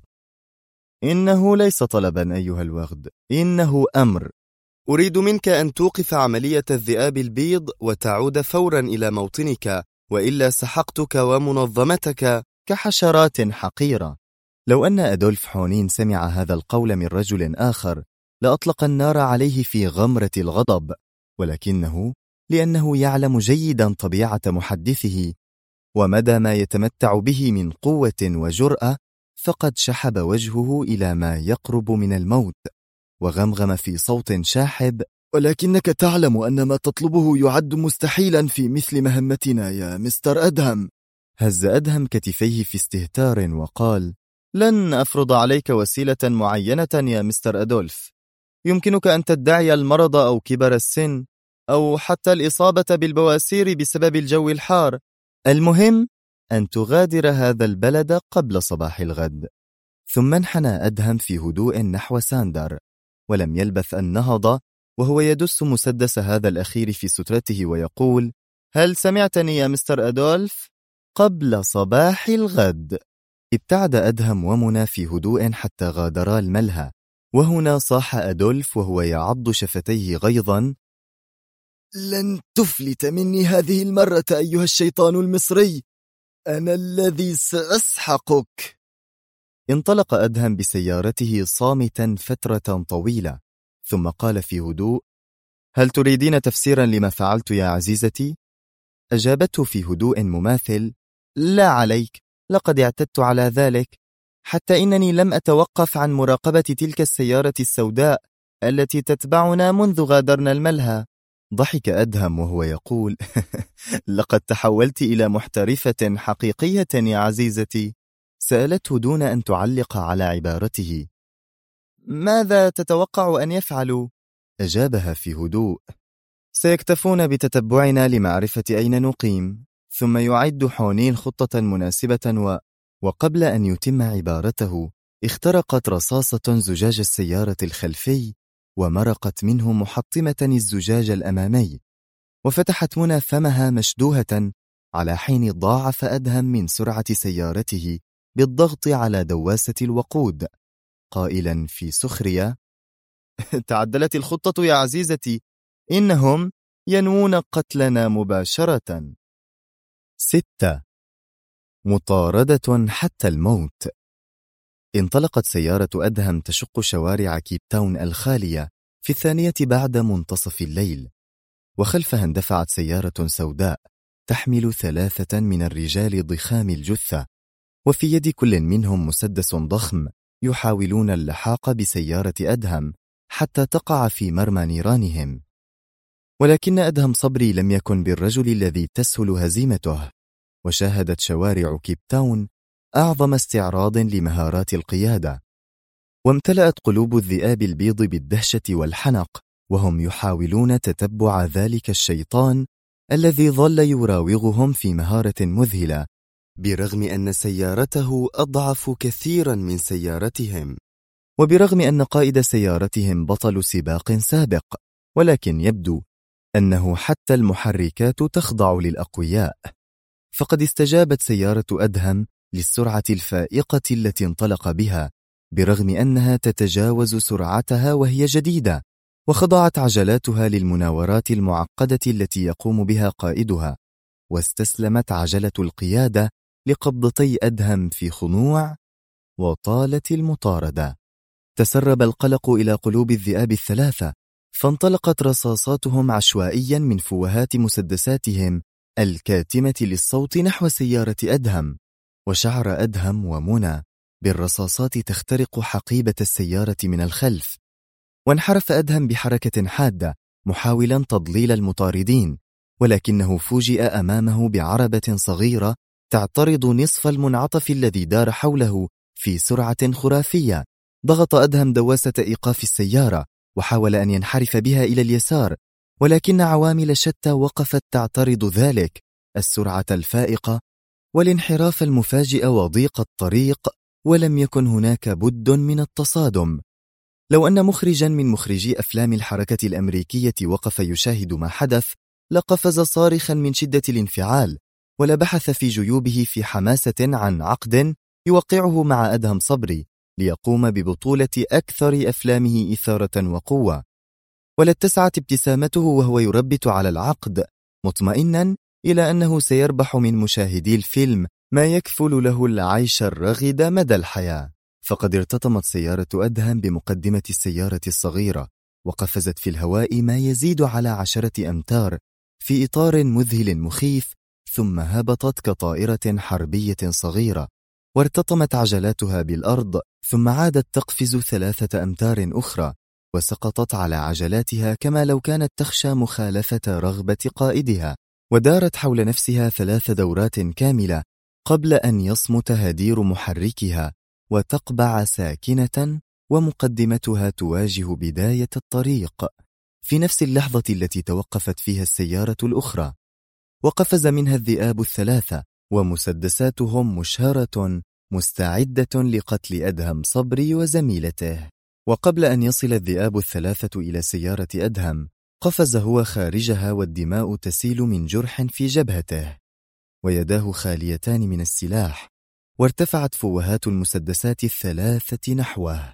إنه ليس طلبا أيها الوغد، إنه أمر. أريد منك أن توقف عملية الذئاب البيض وتعود فورا إلى موطنك، وإلا سحقتك ومنظمتك كحشرات حقيرة. لو أن أدولف حونين سمع هذا القول من رجل آخر لأطلق النار عليه في غمرة الغضب، ولكنه لأنه يعلم جيدا طبيعة محدثه ومدى ما يتمتع به من قوة وجرأة، فقد شحب وجهه إلى ما يقرب من الموت، وغمغم في صوت شاحب: ولكنك تعلم أن ما تطلبه يعد مستحيلا في مثل مهمتنا يا مستر أدهم. هز أدهم كتفيه في استهتار وقال: لن أفرض عليك وسيلة معينة يا مستر أدولف. يمكنك أن تدعي المرض أو كبر السن أو حتى الإصابة بالبواسير بسبب الجو الحار، المهم أن تغادر هذا البلد قبل صباح الغد. ثم انحنى أدهم في هدوء نحو ساندر، ولم يلبث أن نهض وهو يدس مسدس هذا الأخير في سترته ويقول: هل سمعتني يا مستر أدولف؟ قبل صباح الغد. ابتعد أدهم ومنى في هدوء حتى غادرا الملهى، وهنا صاح أدولف وهو يعض شفتيه غيظا: لن تفلت مني هذه المرة أيها الشيطان المصري، أنا الذي سأسحقك. انطلق أدهم بسيارته صامتا فترة طويلة، ثم قال في هدوء: هل تريدين تفسيرا لما فعلت يا عزيزتي؟ أجابته في هدوء مماثل: لا عليك، لقد اعتدت على ذلك، حتى إنني لم أتوقف عن مراقبة تلك السيارة السوداء التي تتبعنا منذ غادرنا الملهى. ضحك أدهم وهو يقول: لقد تحولت إلى محترفة حقيقية يا عزيزتي. سألته دون أن تعلق على عبارته: ماذا تتوقع أن يفعلوا؟ أجابها في هدوء: سيكتفون بتتبعنا لمعرفة أين نقيم، ثم يعد حونين خطة مناسبة وقبل أن يتم عبارته اخترقت رصاصة زجاج السيارة الخلفي ومرقت منه محطمة الزجاج الأمامي، وفتحت منى فمها مشدوهة، على حين ضاعف أدهم من سرعة سيارته بالضغط على دواسة الوقود، قائلا في سخرية: تعدلت الخطة يا عزيزتي، إنهم ينوون قتلنا مباشرة. 6. مطاردة حتى الموت. انطلقت سيارة أدهم تشق شوارع كيب تاون الخالية في 2 بعد منتصف الليل، وخلفها اندفعت سيارة سوداء تحمل 3 من الرجال ضخام الجثة، وفي يد كل منهم مسدس ضخم، يحاولون اللحاق بسيارة أدهم حتى تقع في مرمى نيرانهم. ولكن أدهم صبري لم يكن بالرجل الذي تسهل هزيمته، وشاهدت شوارع كيب تاون أعظم استعراض لمهارات القيادة، وامتلأت قلوب الذئاب البيض بالدهشة والحنق وهم يحاولون تتبع ذلك الشيطان الذي ظل يراوغهم في مهارة مذهلة برغم أن سيارته أضعف كثيرا من سيارتهم، وبرغم أن قائد سيارتهم بطل سباق سابق، ولكن يبدو أنه حتى المحركات تخضع للأقوياء. فقد استجابت سيارة أدهم للسرعة الفائقة التي انطلق بها، برغم أنها تتجاوز سرعتها وهي جديدة، وخضعت عجلاتها للمناورات المعقدة التي يقوم بها قائدها، واستسلمت عجلة القيادة لقبضتي أدهم في خنوع، وطالت المطاردة. تسرب القلق إلى قلوب الذئاب الثلاثة، فانطلقت رصاصاتهم عشوائيا من فوهات مسدساتهم الكاتمة للصوت نحو سيارة أدهم، وشعر أدهم ومنى بالرصاصات تخترق حقيبة السيارة من الخلف. وانحرف أدهم بحركة حادة محاولا تضليل المطاردين، ولكنه فوجئ أمامه بعربة صغيرة تعترض نصف المنعطف الذي دار حوله في سرعة خرافية. ضغط أدهم دواسة إيقاف السيارة وحاول أن ينحرف بها إلى اليسار، ولكن عوامل شتى وقفت تعترض ذلك: السرعة الفائقة، والانحراف المفاجئ، وضيق الطريق، ولم يكن هناك بد من التصادم. لو أن مخرجا من مخرجي أفلام الحركة الأمريكية وقف يشاهد ما حدث، لقفز صارخا من شدة الانفعال، ولبحث في جيوبه في حماسة عن عقد يوقعه مع أدهم صبري ليقوم ببطولة أكثر أفلامه إثارة وقوة. ولاتسعت ابتسامته وهو يربت على العقد، مطمئنا إلى أنه سيربح من مشاهدي الفيلم ما يكفل له العيش الرغد مدى الحياة. فقد ارتطمت سيارة أدهم بمقدمة السيارة الصغيرة، وقفزت في الهواء ما يزيد على 10 أمتار في إطار مذهل مخيف، ثم هبطت كطائرة حربية صغيرة، وارتطمت عجلاتها بالأرض، ثم عادت تقفز 3 أمتار أخرى، وسقطت على عجلاتها كما لو كانت تخشى مخالفة رغبة قائدها، ودارت حول نفسها 3 دورات كاملة قبل أن يصمت هدير محركها وتقبع ساكنة، ومقدمتها تواجه بداية الطريق في نفس اللحظة التي توقفت فيها السيارة الأخرى. وقفز منها الذئاب الثلاثة ومسدساتهم مشهرة مستعدة لقتل أدهم صبري وزميلته. وقبل أن يصل الذئاب الثلاثة إلى سيارة أدهم، قفز هو خارجها والدماء تسيل من جرح في جبهته، ويداه خاليتان من السلاح، وارتفعت فوهات المسدسات الثلاثة نحوه،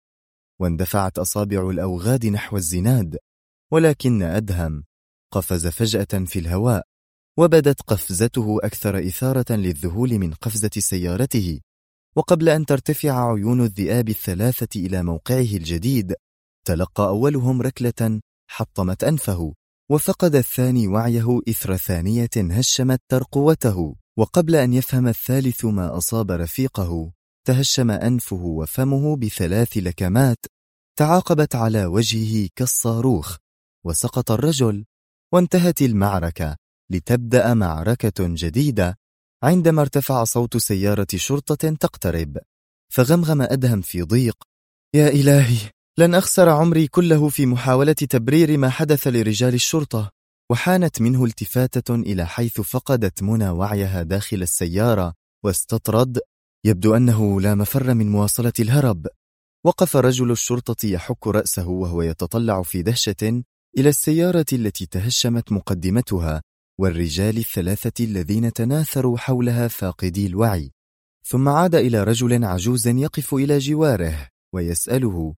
واندفعت أصابع الأوغاد نحو الزناد. ولكن أدهم قفز فجأة في الهواء، وبدت قفزته أكثر إثارة للذهول من قفزة سيارته. وقبل أن ترتفع عيون الذئاب الثلاثة إلى موقعه الجديد، تلقى أولهم ركلة حطمت أنفه، وفقد الثاني وعيه إثر ثانية هشمت ترقوته. وقبل أن يفهم الثالث ما أصاب رفيقه، تهشم أنفه وفمه ب3 لكمات تعاقبت على وجهه كالصاروخ، وسقط الرجل. وانتهت المعركة لتبدأ معركة جديدة عندما ارتفع صوت سيارة شرطة تقترب، فغمغم أدهم في ضيق: يا إلهي، لن أخسر عمري كله في محاولة تبرير ما حدث لرجال الشرطة. وحانت منه التفاتة إلى حيث فقدت منى وعيها داخل السيارة واستطرد. يبدو أنه لا مفر من مواصلة الهرب. وقف رجل الشرطة يحك رأسه وهو يتطلع في دهشة إلى السيارة التي تهشمت مقدمتها والرجال الثلاثة الذين تناثروا حولها فاقدي الوعي. ثم عاد إلى رجل عجوز يقف إلى جواره ويسأله: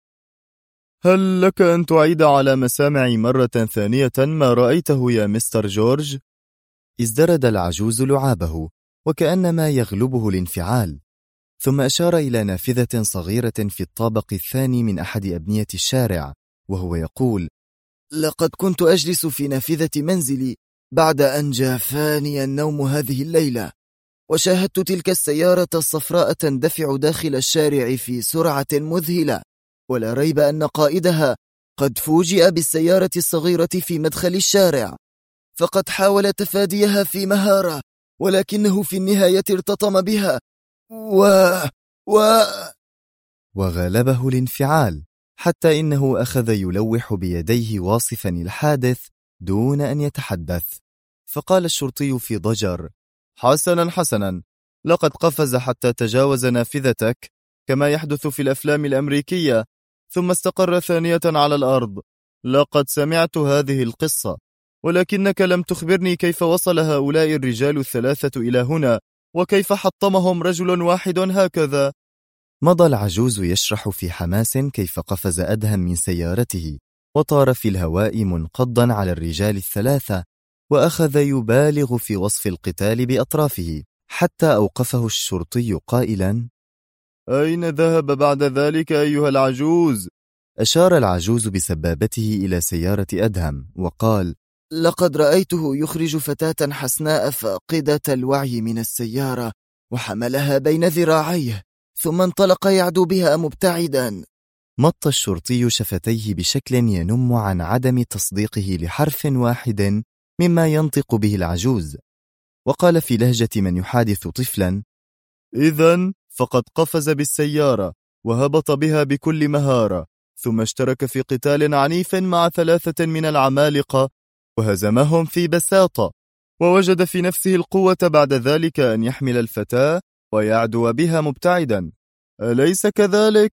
هل لك أن تعيد على مسامعي مرة ثانية ما رأيته يا مستر جورج؟ ازدرد العجوز لعابه وكأنما يغلبه الانفعال، ثم أشار إلى نافذة صغيرة في الطابق الثاني من أحد أبنية الشارع وهو يقول: لقد كنت أجلس في نافذة منزلي بعد أن جافاني النوم هذه الليلة، وشاهدت تلك السيارة الصفراء تندفع داخل الشارع في سرعة مذهلة، ولا ريب أن قائدها قد فوجئ بالسيارة الصغيرة في مدخل الشارع، فقد حاول تفاديها في مهارة، ولكنه في النهاية ارتطم بها وغلبه الانفعال، حتى إنه أخذ يلوح بيديه واصفا الحادث دون أن يتحدث. فقال الشرطي في ضجر: حسنا حسنا، لقد قفز حتى تجاوز نافذتك كما يحدث في الأفلام الأمريكية، ثم استقر ثانية على الأرض. لقد سمعت هذه القصة، ولكنك لم تخبرني كيف وصل هؤلاء الرجال الثلاثة إلى هنا، وكيف حطمهم رجل واحد هكذا. مضى العجوز يشرح في حماس كيف قفز أدهم من سيارته وطار في الهواء منقضا على الرجال الثلاثة، وأخذ يبالغ في وصف القتال بأطرافه، حتى أوقفه الشرطي قائلا: أين ذهب بعد ذلك أيها العجوز؟ أشار العجوز بسبابته إلى سيارة أدهم وقال: لقد رأيته يخرج فتاة حسناء فاقدة الوعي من السيارة، وحملها بين ذراعيه، ثم انطلق يعدو بها مبتعدا. مط الشرطي شفتيه بشكل ينم عن عدم تصديقه لحرف واحد مما ينطق به العجوز، وقال في لهجة من يحادث طفلا: إذن فقد قفز بالسيارة وهبط بها بكل مهارة، ثم اشترك في قتال عنيف مع 3 من العمالقة وهزمهم في بساطة، ووجد في نفسه القوة بعد ذلك أن يحمل الفتاة ويعدو بها مبتعدا، أليس كذلك؟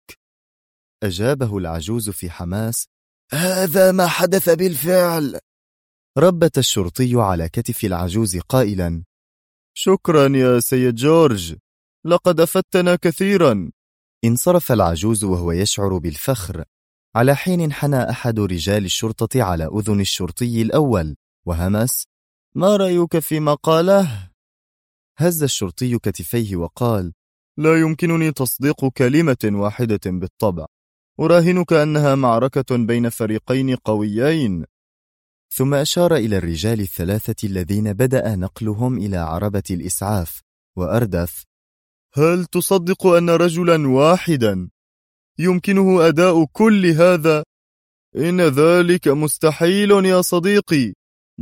أجابه العجوز في حماس: هذا ما حدث بالفعل. ربت الشرطي على كتف العجوز قائلا: شكرا يا سيد جورج، لقد أفدتنا كثيرا. انصرف العجوز وهو يشعر بالفخر، على حين انحنى أحد رجال الشرطة على أذن الشرطي الأول وهمس: ما رأيك فيما قاله؟ هز الشرطي كتفيه وقال: لا يمكنني تصديق كلمة واحدة بالطبع، أراهنك أنها معركة بين فريقين قويين. ثم أشار إلى الرجال الثلاثة الذين بدأ نقلهم إلى عربة الإسعاف وأردف: هل تصدق أن رجلا واحدا يمكنه أداء كل هذا؟ إن ذلك مستحيل يا صديقي،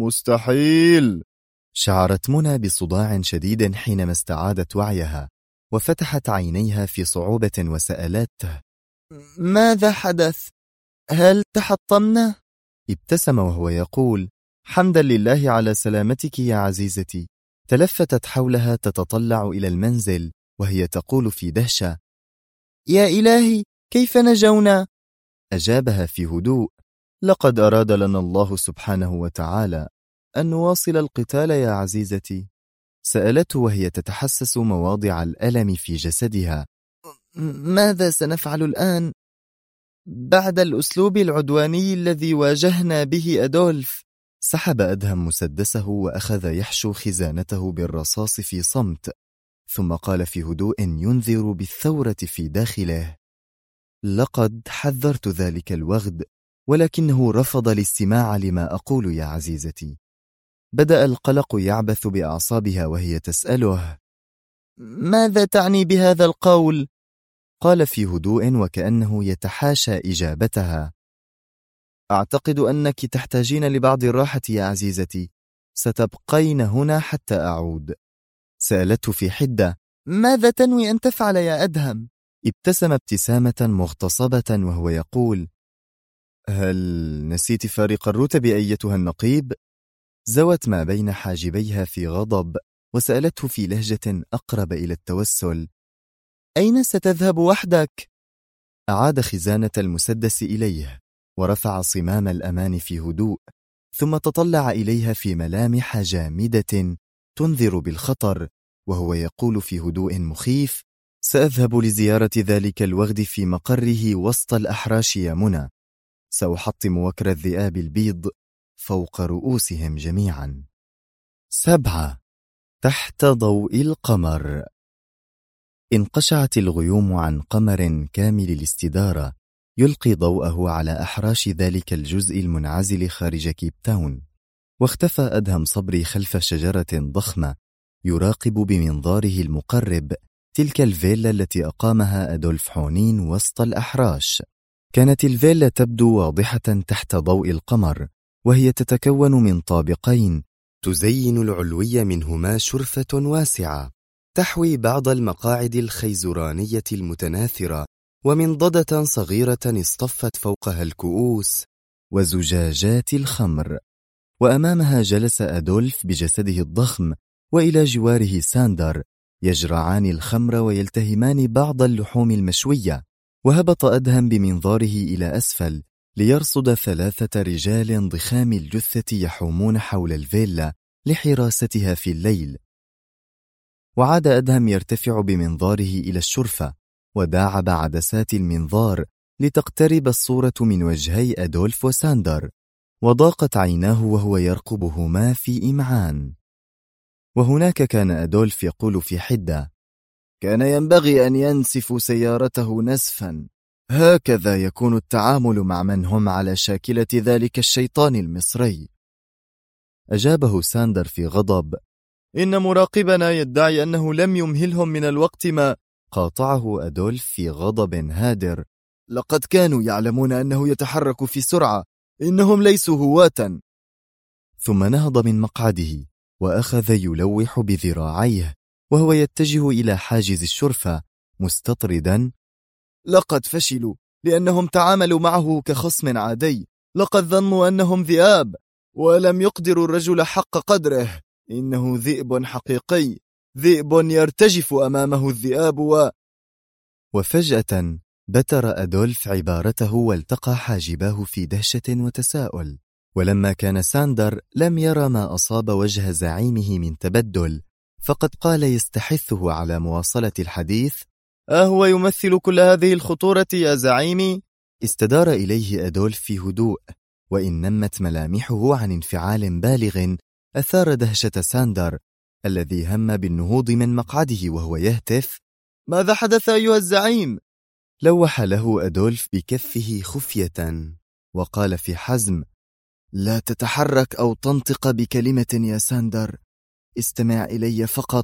مستحيل. شعرت منى بصداع شديد حينما استعادت وعيها، وفتحت عينيها في صعوبة وسألته: ماذا حدث؟ هل تحطمنا؟ ابتسم وهو يقول: حمدا لله على سلامتك يا عزيزتي. تلفتت حولها تتطلع إلى المنزل وهي تقول في دهشة: يا إلهي، كيف نجونا؟ أجابها في هدوء: لقد أراد لنا الله سبحانه وتعالى أن نواصل القتال يا عزيزتي. سألته وهي تتحسس مواضع الألم في جسدها: ماذا سنفعل الآن بعد الأسلوب العدواني الذي واجهنا به أدولف؟ سحب أدهم مسدسه وأخذ يحشو خزانته بالرصاص في صمت، ثم قال في هدوء ينذر بالثورة في داخله: لقد حذرت ذلك الوغد، ولكنه رفض الاستماع لما أقول يا عزيزتي. بدأ القلق يعبث بأعصابها وهي تسأله: ماذا تعني بهذا القول؟ قال في هدوء وكأنه يتحاشى إجابتها: أعتقد أنك تحتاجين لبعض الراحة يا عزيزتي، ستبقين هنا حتى أعود. سألته في حدة: ماذا تنوي أن تفعل يا أدهم؟ ابتسم ابتسامة مغتصبة وهو يقول: هل نسيت فارق الرتب أيتها النقيب؟ زوت ما بين حاجبيها في غضب وسألته في لهجة أقرب إلى التوسل: أين ستذهب وحدك؟ أعاد خزانة المسدس إليه ورفع صمام الأمان في هدوء، ثم تطلع إليها في ملامح جامدة تنذر بالخطر وهو يقول في هدوء مخيف: سأذهب لزيارة ذلك الوغد في مقره وسط الأحراش يا منى، سأحطم وكر الذئاب البيض فوق رؤوسهم جميعا. 7. تحت ضوء القمر. انقشعت الغيوم عن قمر كامل الاستدارة يلقي ضوءه على أحراش ذلك الجزء المنعزل خارج كيب تاون، واختفى أدهم صبري خلف شجرة ضخمة يراقب بمنظاره المقرب تلك الفيلا التي أقامها أدولف حونين وسط الأحراش. كانت الفيلا تبدو واضحة تحت ضوء القمر، وهي تتكون من طابقين تزين العلوي منهما شرفة واسعة تحوي بعض المقاعد الخيزرانية المتناثرة ومنضدة صغيرة اصطفت فوقها الكؤوس وزجاجات الخمر، وأمامها جلس أدولف بجسده الضخم، وإلى جواره ساندر يجرعان الخمر ويلتهمان بعض اللحوم المشوية. وهبط أدهم بمنظاره إلى أسفل ليرصد 3 رجال ضخام الجثة يحومون حول الفيلا لحراستها في الليل. وعاد أدهم يرتفع بمنظاره إلى الشرفة، وداعب عدسات المنظار لتقترب الصورة من وجهي أدولف وساندر، وضاقت عيناه وهو يرقبهما في إمعان. وهناك كان أدولف يقول في حدة: كان ينبغي أن ينسف سيارته نسفا، هكذا يكون التعامل مع من هم على شاكلة ذلك الشيطان المصري. أجابه ساندر في غضب: إن مراقبنا يدعي أنه لم يمهلهم من الوقت ما. قاطعه أدولف في غضب هادر: لقد كانوا يعلمون أنه يتحرك في سرعة، إنهم ليسوا هواة. ثم نهض من مقعده وأخذ يلوح بذراعيه وهو يتجه إلى حاجز الشرفة مستطردا: لقد فشلوا لأنهم تعاملوا معه كخصم عادي، لقد ظنوا أنهم ذئاب ولم يقدروا الرجل حق قدره، إنه ذئب حقيقي، ذئب يرتجف أمامه الذئاب. وفجأة بتر أدولف عبارته والتقى حاجباه في دهشة وتساؤل. ولما كان ساندر لم يرى ما أصاب وجه زعيمه من تبدل، فقد قال يستحثه على مواصلة الحديث: أهو يمثل كل هذه الخطورة يا زعيمي؟ استدار إليه أدولف في هدوء، وإن نمت ملامحه عن انفعال بالغ أثار دهشة ساندر الذي هم بالنهوض من مقعده وهو يهتف: ماذا حدث أيها الزعيم؟ لوح له أدولف بكفه خفية وقال في حزم: لا تتحرك أو تنطق بكلمة يا ساندر، استمع إلي فقط.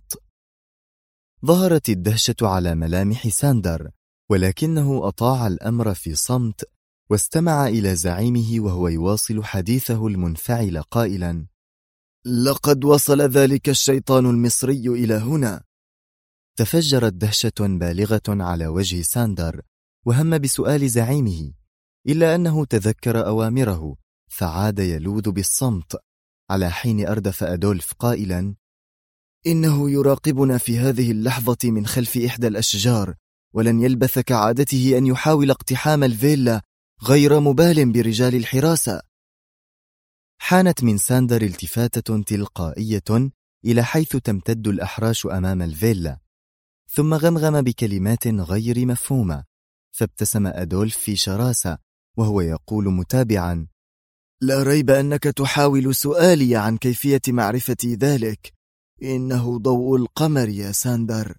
ظهرت الدهشة على ملامح ساندر، ولكنه أطاع الأمر في صمت واستمع إلى زعيمه وهو يواصل حديثه المنفعل قائلا: لقد وصل ذلك الشيطان المصري إلى هنا. تفجرت دهشة بالغة على وجه ساندر وهم بسؤال زعيمه، إلا أنه تذكر أوامره فعاد يلوذ بالصمت، على حين أردف أدولف قائلا: إنه يراقبنا في هذه اللحظة من خلف إحدى الأشجار، ولن يلبث كعادته أن يحاول اقتحام الفيلا غير مبال برجال الحراسة. حانت من ساندر التفاتة تلقائية إلى حيث تمتد الأحراش أمام الفيلا، ثم غمغم بكلمات غير مفهومة، فابتسم أدولف في شراسة وهو يقول متابعا: لا ريب أنك تحاول سؤالي عن كيفية معرفة ذلك، إنه ضوء القمر يا ساندر.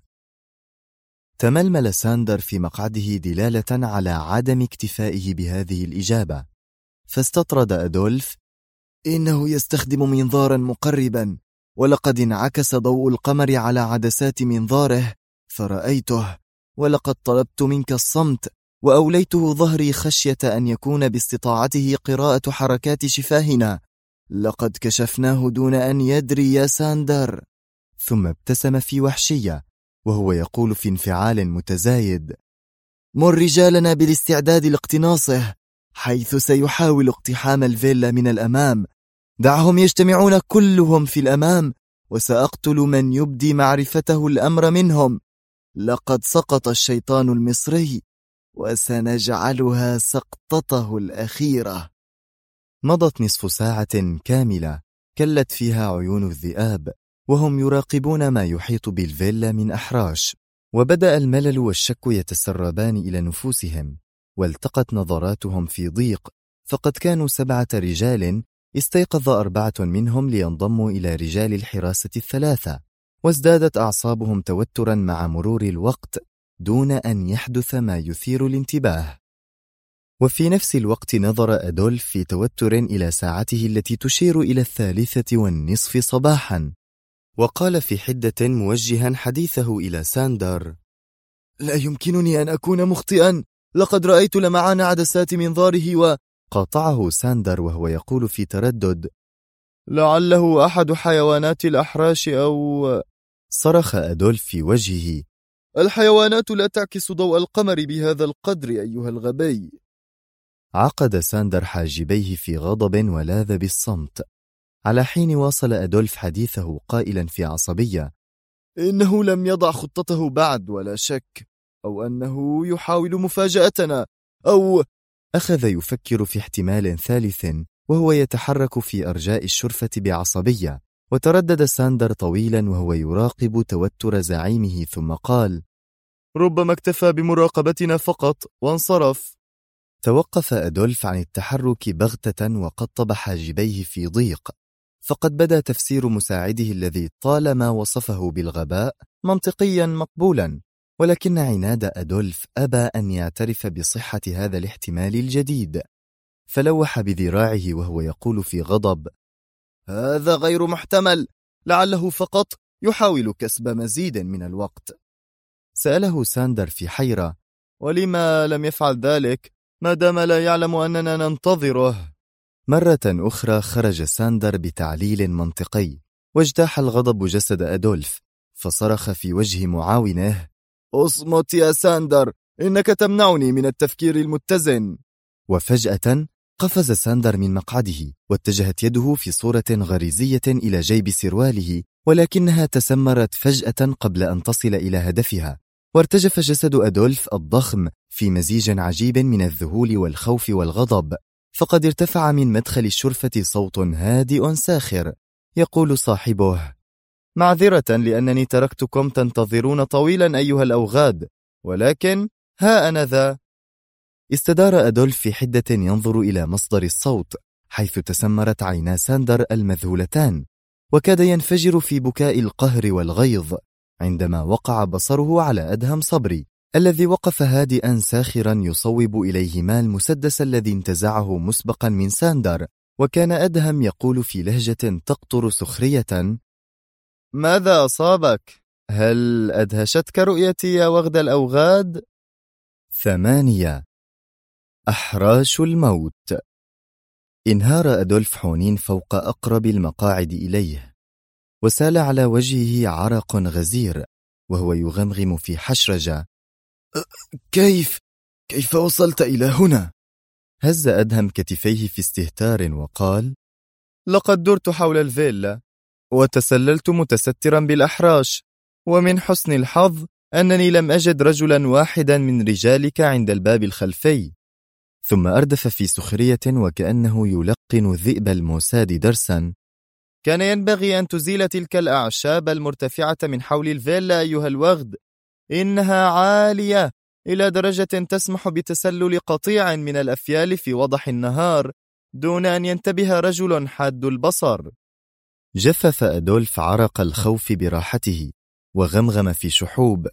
تململ ساندر في مقعده دلالة على عدم اكتفائه بهذه الإجابة، فاستطرد أدولف: إنه يستخدم منظارا مقربا، ولقد انعكس ضوء القمر على عدسات منظاره فرأيته، ولقد طلبت منك الصمت وأوليته ظهري خشية أن يكون باستطاعته قراءة حركات شفاهنا، لقد كشفناه دون أن يدري يا ساندر. ثم ابتسم في وحشية وهو يقول في انفعال متزايد: مر رجالنا بالاستعداد لاقتناصه، حيث سيحاول اقتحام الفيلا من الأمام، دعهم يجتمعون كلهم في الأمام، وسأقتل من يبدي معرفته الأمر منهم. لقد سقط الشيطان المصري، وسنجعلها سقطته الأخيرة. مضت نصف ساعة كاملة كلت فيها عيون الذئاب وهم يراقبون ما يحيط بالفيلا من أحراش، وبدأ الملل والشك يتسربان إلى نفوسهم، والتقت نظراتهم في ضيق، فقد كانوا 7 رجال، استيقظ 4 منهم لينضموا إلى رجال الحراسة 3، وازدادت أعصابهم توترا مع مرور الوقت دون أن يحدث ما يثير الانتباه. وفي نفس الوقت نظر أدولف في توتر إلى ساعته التي تشير إلى 3:30 صباحا، وقال في حدة موجها حديثه إلى ساندر: لا يمكنني أن أكون مخطئا، لقد رأيت لمعان عدسات منظاره. وقاطعه ساندر وهو يقول في تردد: لعله أحد حيوانات الأحراش أو... صرخ أدولف في وجهه: الحيوانات لا تعكس ضوء القمر بهذا القدر أيها الغبي. عقد ساندر حاجبيه في غضب ولاذ بالصمت، على حين واصل أدولف حديثه قائلا في عصبية: إنه لم يضع خطته بعد ولا شك، أو أنه يحاول مفاجأتنا، أو... أخذ يفكر في احتمال ثالث وهو يتحرك في أرجاء الشرفة بعصبية. وتردد ساندر طويلا وهو يراقب توتر زعيمه، ثم قال: ربما اكتفى بمراقبتنا فقط وانصرف. توقف أدولف عن التحرك بغتة وقطب حاجبيه في ضيق، فقد بدا تفسير مساعده الذي طالما وصفه بالغباء منطقيا مقبولا، ولكن عناد أدولف أبى أن يعترف بصحة هذا الاحتمال الجديد، فلوح بذراعه وهو يقول في غضب: هذا غير محتمل، لعله فقط يحاول كسب مزيد من الوقت. سأله ساندر في حيرة: ولما لم يفعل ذلك ما دام لا يعلم أننا ننتظره؟ مرة أخرى خرج ساندر بتعليل منطقي، واجتاح الغضب جسد أدولف، فصرخ في وجه معاونه: اصمت يا ساندر، إنك تمنعني من التفكير المتزن. وفجأة قفز ساندر من مقعده، واتجهت يده في صورة غريزية إلى جيب سرواله، ولكنها تسمرت فجأة قبل أن تصل إلى هدفها، وارتجف جسد أدولف الضخم في مزيج عجيب من الذهول والخوف والغضب، فقد ارتفع من مدخل الشرفة صوت هادئ ساخر يقول صاحبه: معذرة لأنني تركتكم تنتظرون طويلا أيها الأوغاد، ولكن ها أنا ذا. استدار أدولف في حدة ينظر إلى مصدر الصوت، حيث تسمرت عينا ساندر المذهولتان، وكاد ينفجر في بكاء القهر والغيظ عندما وقع بصره على أدهم صبري الذي وقف هادئا ساخرا يصوب إليهما المسدس الذي انتزعه مسبقا من ساندر. وكان أدهم يقول في لهجة تقطر سخرية: ماذا أصابك؟ هل أدهشتك رؤيتي يا وغد الأوغاد؟ 8. أحراش الموت. انهار أدولف حونين فوق أقرب المقاعد إليه، وسال على وجهه عرق غزير وهو يغمغم في حشرجة: كيف وصلت إلى هنا؟ هز أدهم كتفيه في استهتار وقال: لقد درت حول الفيلا وتسللت متسترا بالأحراش، ومن حسن الحظ أنني لم أجد رجلا واحدا من رجالك عند الباب الخلفي. ثم أردف في سخرية وكأنه يلقن ذئب الموساد درسا: كان ينبغي أن تزيل تلك الأعشاب المرتفعة من حول الفيلا أيها الوغد، إنها عالية إلى درجة تسمح بتسلل قطيع من الأفيال في وضح النهار دون أن ينتبه رجل حاد البصر. جفف أدولف عرق الخوف براحته وغمغم في شحوب: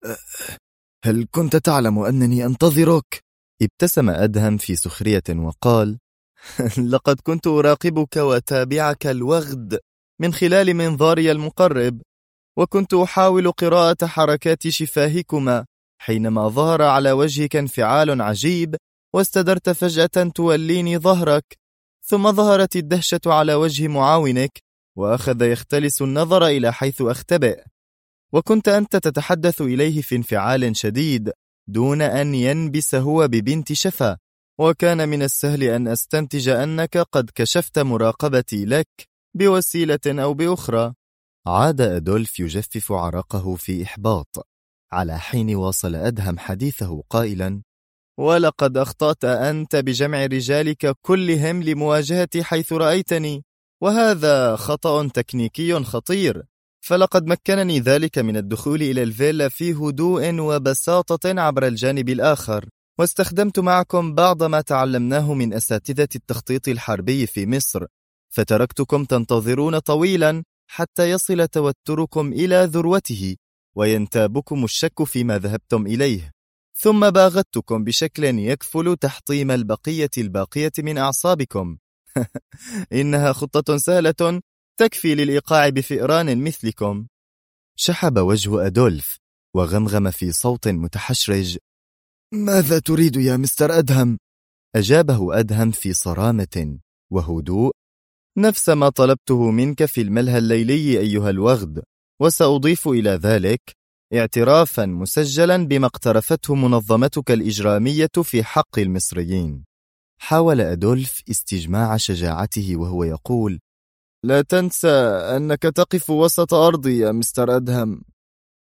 هل كنت تعلم أنني أنتظرك؟ ابتسم أدهم في سخرية وقال: لقد كنت أراقبك وتابعك الوغد من خلال منظاري المقرب، وكنت أحاول قراءة حركات شفاهكما حينما ظهر على وجهك انفعال عجيب واستدرت فجأة توليني ظهرك، ثم ظهرت الدهشة على وجه معاونك وأخذ يختلس النظر إلى حيث أختبئ، وكنت أنت تتحدث إليه في انفعال شديد دون أن ينبس هو ببنت شفا، وكان من السهل أن أستنتج أنك قد كشفت مراقبتي لك بوسيلة أو بأخرى. عاد أدولف يجفف عرقه في إحباط، على حين واصل أدهم حديثه قائلا: ولقد أخطأت أنت بجمع رجالك كلهم لمواجهتي حيث رأيتني، وهذا خطأ تكنيكي خطير، فلقد مكنني ذلك من الدخول إلى الفيلا في هدوء وبساطة عبر الجانب الآخر، واستخدمت معكم بعض ما تعلمناه من أساتذة التخطيط الحربي في مصر، فتركتكم تنتظرون طويلا حتى يصل توتركم إلى ذروته وينتابكم الشك فيما ذهبتم إليه، ثم باغتكم بشكل يكفل تحطيم الباقية من أعصابكم. إنها خطة سهلة تكفي للإيقاع بفئران مثلكم. شحب وجه أدولف وغمغم في صوت متحشرج: ماذا تريد يا مستر أدهم؟ أجابه أدهم في صرامة وهدوء: نفس ما طلبته منك في الملهى الليلي أيها الوغد، وسأضيف إلى ذلك اعترافا مسجلا بما اقترفته منظمتك الإجرامية في حق المصريين. حاول أدولف استجماع شجاعته وهو يقول: لا تنسى أنك تقف وسط أرضي يا مستر أدهم،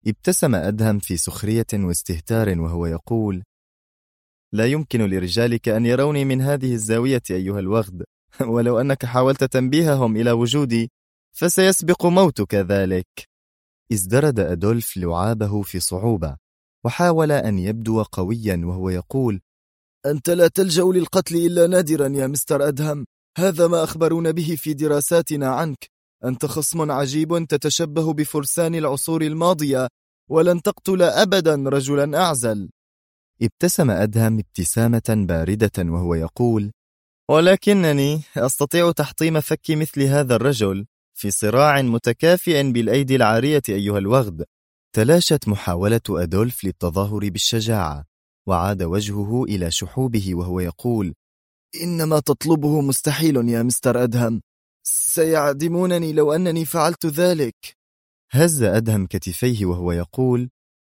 ابتسم أدهم في سخرية واستهتار وهو يقول: لا يمكن لرجالك أن يروني من هذه الزاوية أيها الوغد، ولو أنك حاولت تنبيههم إلى وجودي فسيسبق موتك ذلك. ازدرد أدولف لعابه في صعوبة وحاول أن يبدو قويا وهو يقول: أنت لا تلجأ للقتل إلا نادرا يا مستر أدهم، هذا ما أخبرونا به في دراساتنا عنك. أنت خصم عجيب تتشبه بفرسان العصور الماضية، ولن تقتل أبدا رجلا أعزل. ابتسم أدهم ابتسامة باردة وهو يقول: ولكنني أستطيع تحطيم فك مثل هذا الرجل في صراع متكافئ بالأيدي العارية أيها الوغد. تلاشت محاولة أدولف للتظاهر بالشجاعة، وعاد وجهه إلى شحوبه وهو يقول: إن ما تطلبه مستحيل يا مستر أدهم، سيعدمونني لو أنني فعلت ذلك. هز أدهم كتفيه وهو يقول: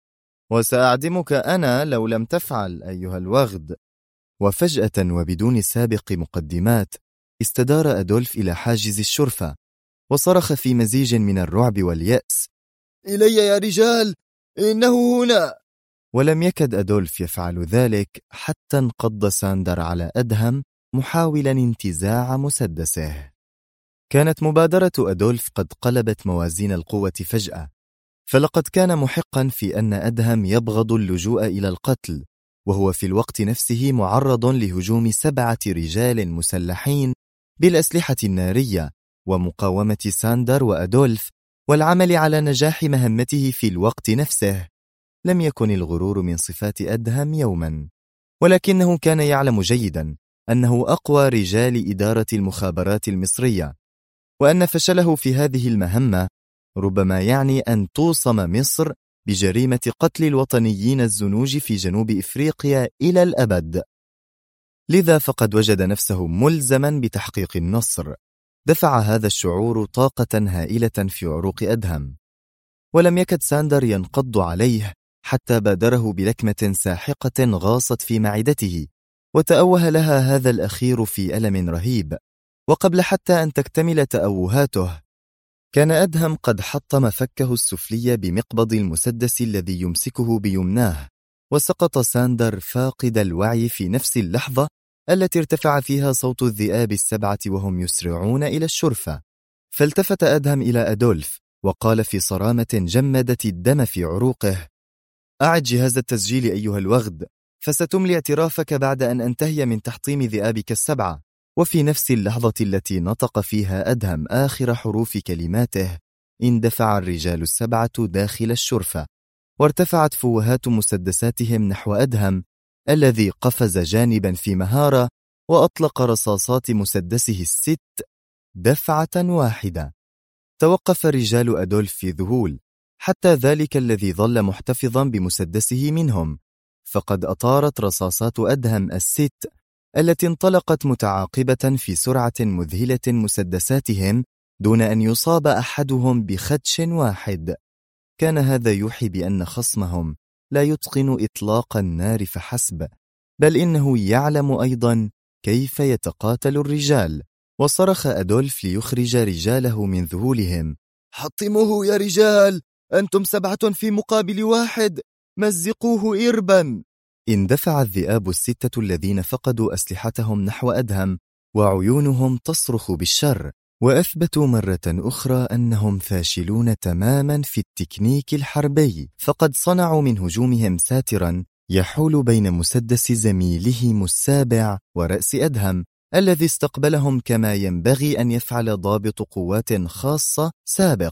وسأعدمك أنا لو لم تفعل أيها الوغد. وفجأة وبدون سابق مقدمات استدار أدولف إلى حاجز الشرفة وصرخ في مزيج من الرعب واليأس: إلي يا رجال، إنه هنا. ولم يكد أدولف يفعل ذلك حتى انقض ساندر على أدهم محاولا انتزاع مسدسه. كانت مبادرة أدولف قد قلبت موازين القوة فجأة، فلقد كان محقا في أن أدهم يبغض اللجوء إلى القتل، وهو في الوقت نفسه معرض لهجوم 7 رجال مسلحين بالأسلحة النارية ومقاومة ساندر وأدولف والعمل على نجاح مهمته في الوقت نفسه. لم يكن الغرور من صفات أدهم يوما، ولكنه كان يعلم جيدا أنه أقوى رجال إدارة المخابرات المصرية، وأن فشله في هذه المهمة ربما يعني أن توصم مصر بجريمة قتل الوطنيين الزنوج في جنوب إفريقيا إلى الأبد. لذا فقد وجد نفسه ملزما بتحقيق النصر. دفع هذا الشعور طاقة هائلة في عروق أدهم، ولم يكد ساندر ينقض عليه حتى بادره بلكمة ساحقة غاصت في معدته، وتأوه لها هذا الأخير في ألم رهيب. وقبل حتى أن تكتمل تأوهاته كان أدهم قد حطم فكه السفلي بمقبض المسدس الذي يمسكه بيمناه، وسقط ساندر فاقد الوعي في نفس اللحظة التي ارتفع فيها صوت الذئاب ال7 وهم يسرعون إلى الشرفة. فالتفت أدهم إلى أدولف وقال في صرامة جمدت الدم في عروقه: أعد جهاز التسجيل أيها الوغد، فستملي اعترافك بعد أن أنتهي من تحطيم ذئابك ال7. وفي نفس اللحظة التي نطق فيها أدهم آخر حروف كلماته اندفع الرجال ال7 داخل الشرفة، وارتفعت فوهات مسدساتهم نحو أدهم الذي قفز جانبا في مهارة وأطلق رصاصات مسدسه ال6 دفعة واحدة. توقف رجال أدولف في ذهول، حتى ذلك الذي ظل محتفظا بمسدسه منهم، فقد أطارت رصاصات أدهم ال6 التي انطلقت متعاقبة في سرعة مذهلة مسدساتهم دون أن يصاب أحدهم بخدش واحد. كان هذا يوحي بأن خصمهم لا يتقن إطلاق النار فحسب، بل إنه يعلم أيضا كيف يتقاتل الرجال. وصرخ أدولف ليخرج رجاله من ذهولهم: حطموه يا رجال، أنتم 7 في مقابل 1، مزقوه إربا. اندفع الذئاب ال6 الذين فقدوا أسلحتهم نحو أدهم وعيونهم تصرخ بالشر، وأثبتوا مرة أخرى أنهم فاشلون تماما في التكنيك الحربي، فقد صنعوا من هجومهم ساترا يحول بين مسدس زميلهم ال7 ورأس أدهم الذي استقبلهم كما ينبغي أن يفعل ضابط قوات خاصة سابق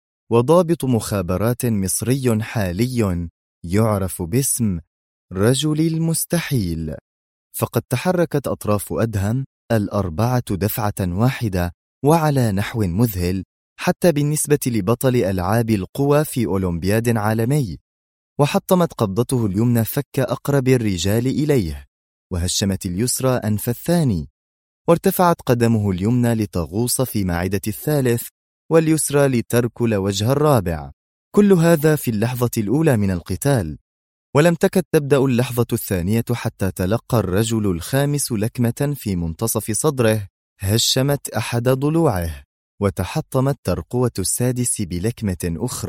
وضابط مخابرات مصري حالي يعرف باسم رجل المستحيل. فقد تحركت أطراف أدهم ال4 دفعة واحدة وعلى نحو مذهل، حتى بالنسبة لبطل ألعاب القوى في أولمبياد عالمي، وحطمت قبضته اليمنى فك أقرب الرجال إليه، وهشمت اليسرى أنف الثاني، وارتفعت قدمه اليمنى لتغوص في معدة الثالث، واليسرى لتركل وجه الرابع. كل هذا في اللحظة الأولى من القتال، ولم تكد تبدأ اللحظة الثانية حتى تلقى الرجل الخامس لكمة في منتصف صدره هشمت أحد ضلوعه، وتحطمت ترقوة السادس بلكمة أخرى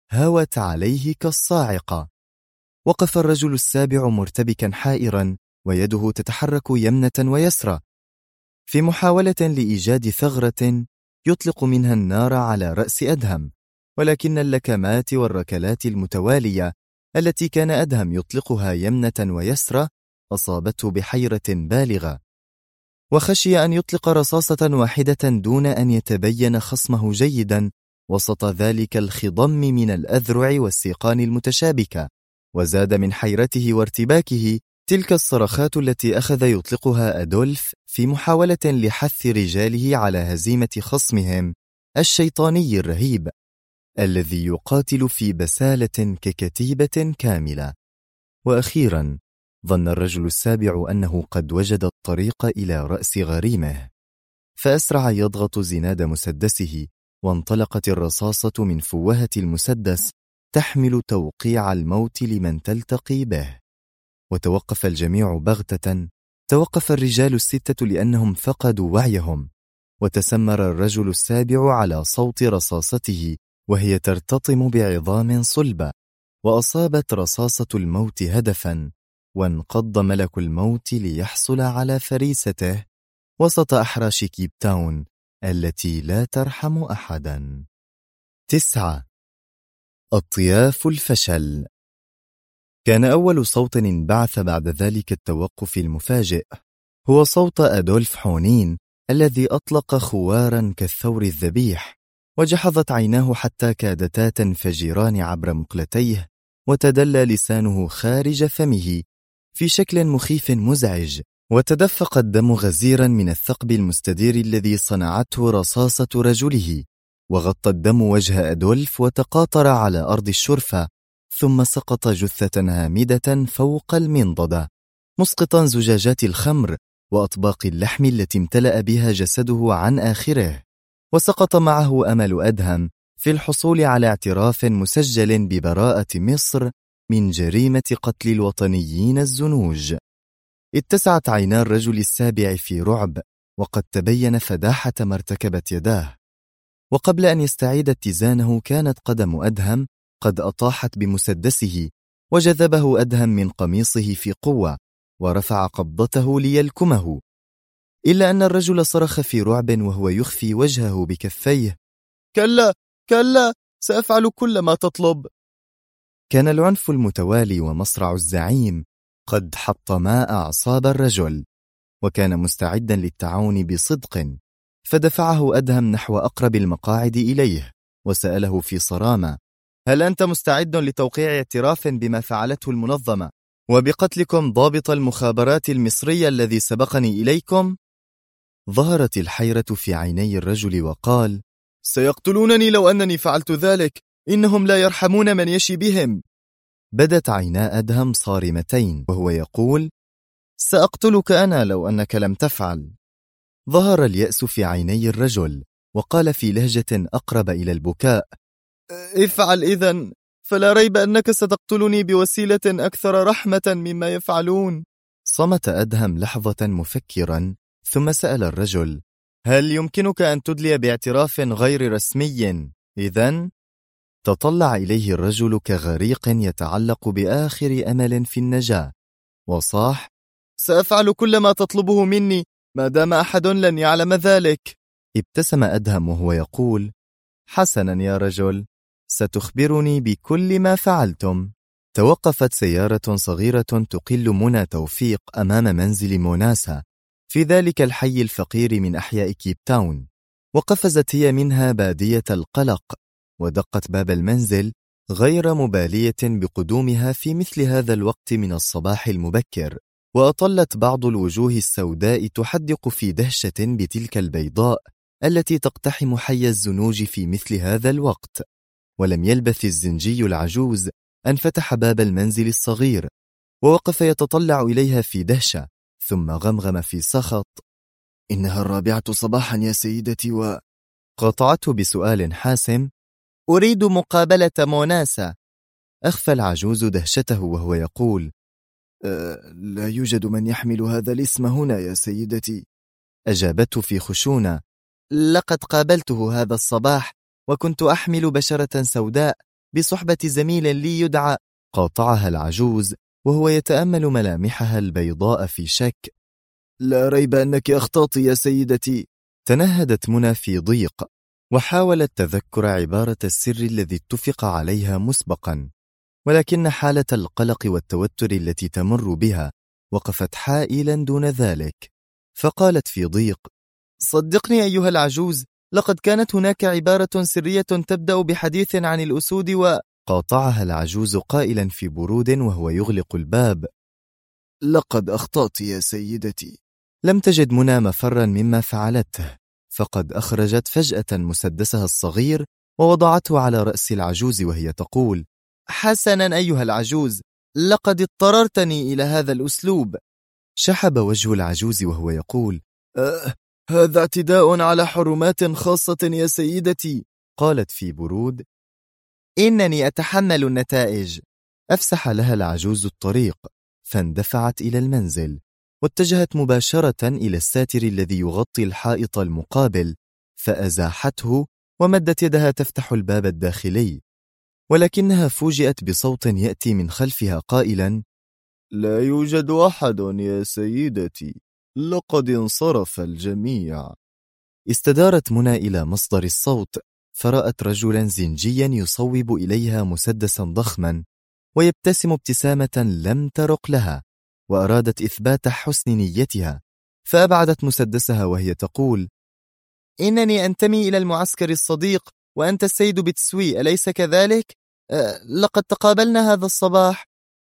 هوت عليه كالصاعقة. وقف الرجل السابع مرتبكا حائرا، ويده تتحرك يمنة ويسرى في محاولة لإيجاد ثغرة يطلق منها النار على رأس أدهم، ولكن اللكمات والركلات المتوالية التي كان أدهم يطلقها يمنة ويسرى أصابته بحيرة بالغة، وخشي أن يطلق رصاصة واحدة دون أن يتبين خصمه جيدا وسط ذلك الخضم من الأذرع والسيقان المتشابكة. وزاد من حيرته وارتباكه تلك الصرخات التي أخذ يطلقها أدولف في محاولة لحث رجاله على هزيمة خصمهم الشيطاني الرهيب الذي يقاتل في بسالة ككتيبة كاملة. وأخيرا ظن الرجل السابع أنه قد وجد الطريق إلى رأس غريمه، فأسرع يضغط زناد مسدسه، وانطلقت الرصاصة من فوهة المسدس تحمل توقيع الموت لمن تلتقي به. وتوقف الجميع بغتة، توقف الرجال الستة لأنهم فقدوا وعيهم، وتسمر الرجل السابع على صوت رصاصته وهي ترتطم بعظام صلبة، وأصابت رصاصة الموت هدفا، وانقض ملك الموت ليحصل على فريسته وسط أحراش كيب تاون التي لا ترحم أحدا. 9. أطياف الفشل. كان أول صوت انبعث بعد ذلك التوقف المفاجئ هو صوت أدولف حونين الذي أطلق خوارا كالثور الذبيح، وجحظت عيناه حتى كادتا تنفجران عبر مقلتيه، وتدلى لسانه خارج فمه في شكل مخيف مزعج، وتدفق الدم غزيرا من الثقب المستدير الذي صنعته رصاصة رجله، وغطى الدم وجه أدولف وتقاطر على أرض الشرفة، ثم سقط جثة هامدة فوق المنضدة، مسقطا زجاجات الخمر وأطباق اللحم التي امتلأ بها جسده عن آخره. وسقط معه أمل أدهم في الحصول على اعتراف مسجل ببراءة مصر من جريمة قتل الوطنيين الزنوج. اتسعت عينا الرجل السابع في رعب، وقد تبين فداحة ما ارتكبت يداه، وقبل أن يستعيد اتزانه كانت قدم أدهم قد أطاحت بمسدسه، وجذبه أدهم من قميصه في قوة، ورفع قبضته ليلكمه، إلا أن الرجل صرخ في رعب وهو يخفي وجهه بكفيه: كلا كلا، سأفعل كل ما تطلب. كان العنف المتوالي ومصرع الزعيم قد حطما أعصاب الرجل، وكان مستعدا للتعاون بصدق، فدفعه أدهم نحو أقرب المقاعد إليه وسأله في صرامة: هل أنت مستعد لتوقيع اعتراف بما فعلته المنظمة وبقتلكم ضابط المخابرات المصرية الذي سبقني إليكم؟ ظهرت الحيرة في عيني الرجل وقال: سيقتلونني لو أنني فعلت ذلك، إنهم لا يرحمون من يشي بهم. بدت عينا أدهم صارمتين وهو يقول: سأقتلك أنا لو أنك لم تفعل. ظهر اليأس في عيني الرجل، وقال في لهجة أقرب إلى البكاء: افعل إذن، فلا ريب أنك ستقتلني بوسيلة أكثر رحمة مما يفعلون. صمت أدهم لحظة مفكرا، ثم سأل الرجل: هل يمكنك أن تدلي باعتراف غير رسمي إذن؟ تطلع إليه الرجل كغريق يتعلق بآخر أمل في النجاة، وصاح: سأفعل كل ما تطلبه مني ما دام أحد لن يعلم ذلك. ابتسم أدهم وهو يقول: حسنا يا رجل، ستخبرني بكل ما فعلتم. توقفت سيارة صغيرة تقل منى توفيق أمام منزل موناسا في ذلك الحي الفقير من أحياء كيب تاون، وقفزت هي منها بادية القلق، ودقت باب المنزل غير مبالية بقدومها في مثل هذا الوقت من الصباح المبكر، وأطلت بعض الوجوه السوداء تحدق في دهشة بتلك البيضاء التي تقتحم حي الزنوج في مثل هذا الوقت. ولم يلبث الزنجي العجوز أن فتح باب المنزل الصغير، ووقف يتطلع إليها في دهشة، ثم غمغم في سخط: إنها 4 صباحا يا سيدتي. قاطعته بسؤال حاسم: أريد مقابلة موناسا. أخفى العجوز دهشته وهو يقول: لا يوجد من يحمل هذا الاسم هنا يا سيدتي. أجابته في خشونة: لقد قابلته هذا الصباح وكنت أحمل بشرة سوداء، بصحبة زميل لي يدعى. قاطعها العجوز وهو يتأمل ملامحها البيضاء في شك. لا ريب أنك أخطأت يا سيدتي. تنهدت منى في ضيق وحاولت تذكر عبارة السر الذي اتفق عليها مسبقا، ولكن حالة القلق والتوتر التي تمر بها وقفت حائلا دون ذلك، فقالت في ضيق: صدقني أيها العجوز، لقد كانت هناك عبارة سرية تبدأ بحديث عن الأسود. وقاطعها العجوز قائلا في برود وهو يغلق الباب: لقد أخطأت يا سيدتي. لم تجد منى مفرا مما فعلته، فقد أخرجت فجأة مسدسها الصغير ووضعته على رأس العجوز وهي تقول: حسنا أيها العجوز، لقد اضطررتني إلى هذا الأسلوب. شحب وجه العجوز وهو يقول: هذا اعتداء على حرمات خاصة يا سيدتي. قالت في برود: إنني أتحمل النتائج. أفسح لها العجوز الطريق، فاندفعت إلى المنزل واتجهت مباشرة إلى الساتر الذي يغطي الحائط المقابل، فأزاحته ومدت يدها تفتح الباب الداخلي، ولكنها فوجئت بصوت يأتي من خلفها قائلا: لا يوجد أحد يا سيدتي، لقد انصرف الجميع. استدارت منى إلى مصدر الصوت، فرأت رجلا زنجيا يصوب إليها مسدسا ضخما ويبتسم ابتسامة لم ترق لها، وأرادت إثبات حسن نيتها، فأبعدت مسدسها وهي تقول: إنني أنتمي إلى المعسكر الصديق، وأنت السيد بتسوي، أليس كذلك؟ لقد تقابلنا هذا الصباح.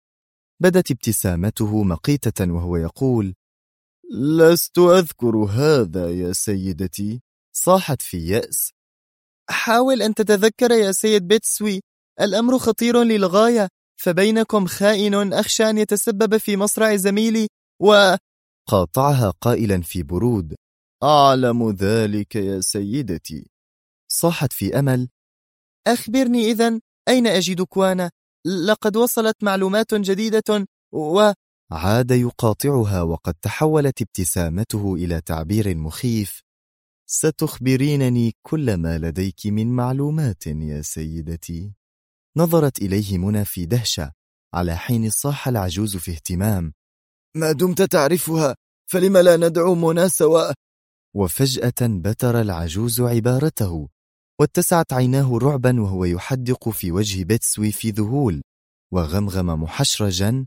بدت ابتسامته مقيتة وهو يقول: لست أذكر هذا يا سيدتي. صاحت في يأس: حاول أن تتذكر يا سيد بيتسوي، الأمر خطير للغاية، فبينكم خائن أخشى أن يتسبب في مصرع زميلي. وقاطعها قائلا في برود: أعلم ذلك يا سيدتي. صاحت في أمل: أخبرني إذن، أين أجد كوانا؟ لقد وصلت معلومات جديدة. وعاد يقاطعها وقد تحولت ابتسامته إلى تعبير مخيف: ستخبرينني كل ما لديك من معلومات يا سيدتي. نظرت إليه منى في دهشة، على حين صاح العجوز في اهتمام: ما دمت تعرفها فلم لا ندعو منى سواء؟ وفجأة بتر العجوز عبارته، واتسعت عيناه رعبا وهو يحدق في وجه بيتسوي في ذهول، وغمغم محشرجا: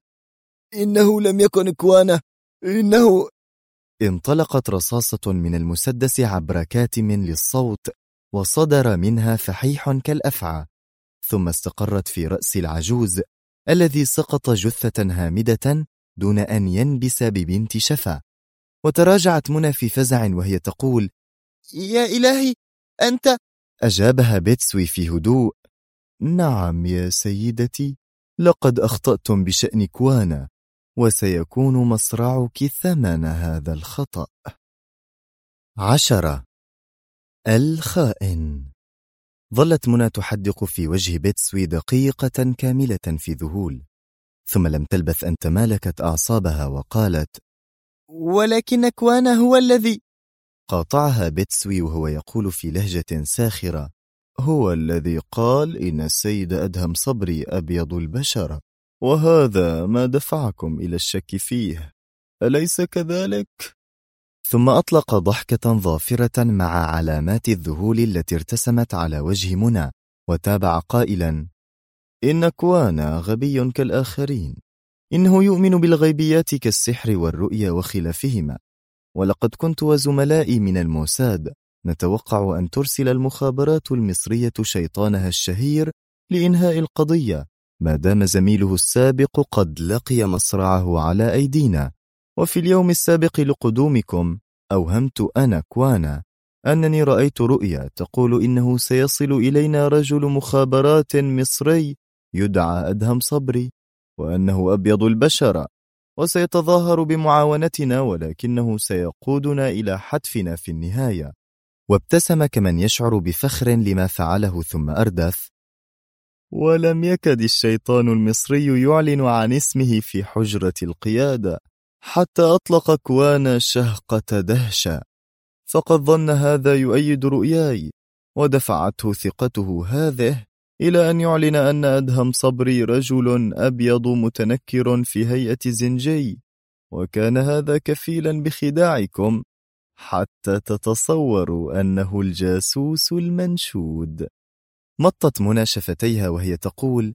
إنه لم يكن كوانا، إنه. انطلقت رصاصة من المسدس عبر كاتم للصوت، وصدر منها فحيح كالأفعى، ثم استقرت في رأس العجوز الذي سقط جثة هامدة دون أن ينبس ببنت شفا. وتراجعت منى في فزع وهي تقول: يا إلهي، أنت؟ أجابها بيتسوي في هدوء: نعم يا سيدتي، لقد أخطأتم بشأن كوانا، وسيكون مصرعك ثمن هذا الخطأ. 10. الخائن. ظلت منى تحدق في وجه بيتسوي دقيقة كاملة في ذهول، ثم لم تلبث أن تمالكت أعصابها وقالت: ولكن كوانا هو الذي. قاطعها بيتسوي وهو يقول في لهجة ساخرة: هو الذي قال إن السيد أدهم صبري أبيض البشرة، وهذا ما دفعكم إلى الشك فيه، أليس كذلك؟ ثم أطلق ضحكة ظافرة مع علامات الذهول التي ارتسمت على وجه منى، وتابع قائلا: إن كوانا غبي كالآخرين، إنه يؤمن بالغيبيات كالسحر والرؤيا وخلافهما، ولقد كنت وزملائي من الموساد نتوقع أن ترسل المخابرات المصرية شيطانها الشهير لإنهاء القضية، ما دام زميله السابق قد لقي مصرعه على أيدينا. وفي اليوم السابق لقدومكم أوهمت أنا كوانا أنني رأيت رؤيا تقول إنه سيصل إلينا رجل مخابرات مصري يدعى أدهم صبري، وأنه أبيض البشرة، وسيتظاهر بمعاونتنا، ولكنه سيقودنا إلى حتفنا في النهاية. وابتسم كمن يشعر بفخر لما فعله، ثم أردف: ولم يكد الشيطان المصري يعلن عن اسمه في حجرة القيادة حتى أطلق كوانا شهقة دهشة، فقد ظن هذا يؤيد رؤياي، ودفعته ثقته هذه إلى أن يعلن أن أدهم صبري رجل أبيض متنكر في هيئة زنجي، وكان هذا كفيلا بخداعكم حتى تتصوروا أنه الجاسوس المنشود. مطت منى شفتيها وهي تقول: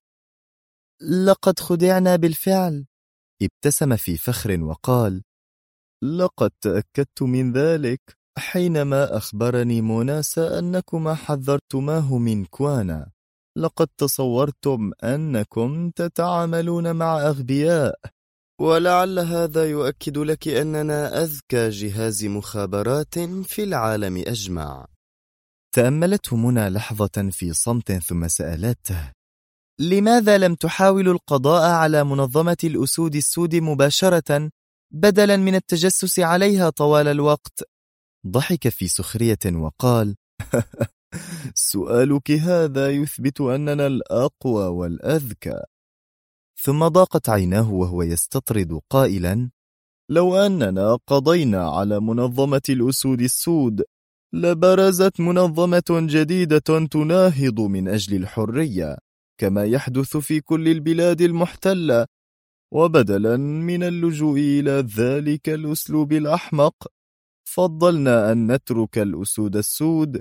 لقد خدعنا بالفعل. ابتسم في فخر وقال: لقد تأكدت من ذلك حينما أخبرني موناسا أنكما حذرتماه من كوانا. لقد تصورتم أنكم تتعاملون مع أغبياء، ولعل هذا يؤكد لك أننا أذكى جهاز مخابرات في العالم أجمع. تأملته منى لحظة في صمت ثم سألته: لماذا لم تحاولوا القضاء على منظمة الأسود السود مباشرة بدلا من التجسس عليها طوال الوقت؟ ضحك في سخرية وقال: سؤالك هذا يثبت أننا الأقوى والأذكى. ثم ضاقت عيناه وهو يستطرد قائلا: لو أننا قضينا على منظمة الأسود السود لبرزت منظمة جديدة تناهض من أجل الحرية كما يحدث في كل البلاد المحتلة، وبدلا من اللجوء إلى ذلك الأسلوب الأحمق فضلنا أن نترك الأسود السود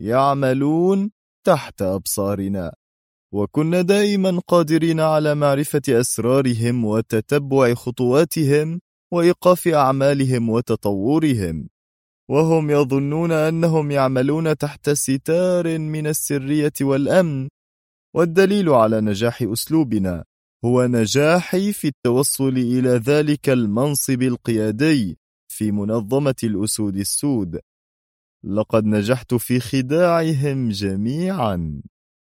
يعملون تحت أبصارنا، وكنا دائما قادرين على معرفة أسرارهم وتتبع خطواتهم وإيقاف أعمالهم وتطورهم، وهم يظنون أنهم يعملون تحت ستار من السرية والأمن. والدليل على نجاح أسلوبنا هو نجاحي في التوصل إلى ذلك المنصب القيادي في منظمة الأسود السود. لقد نجحت في خداعهم جميعا.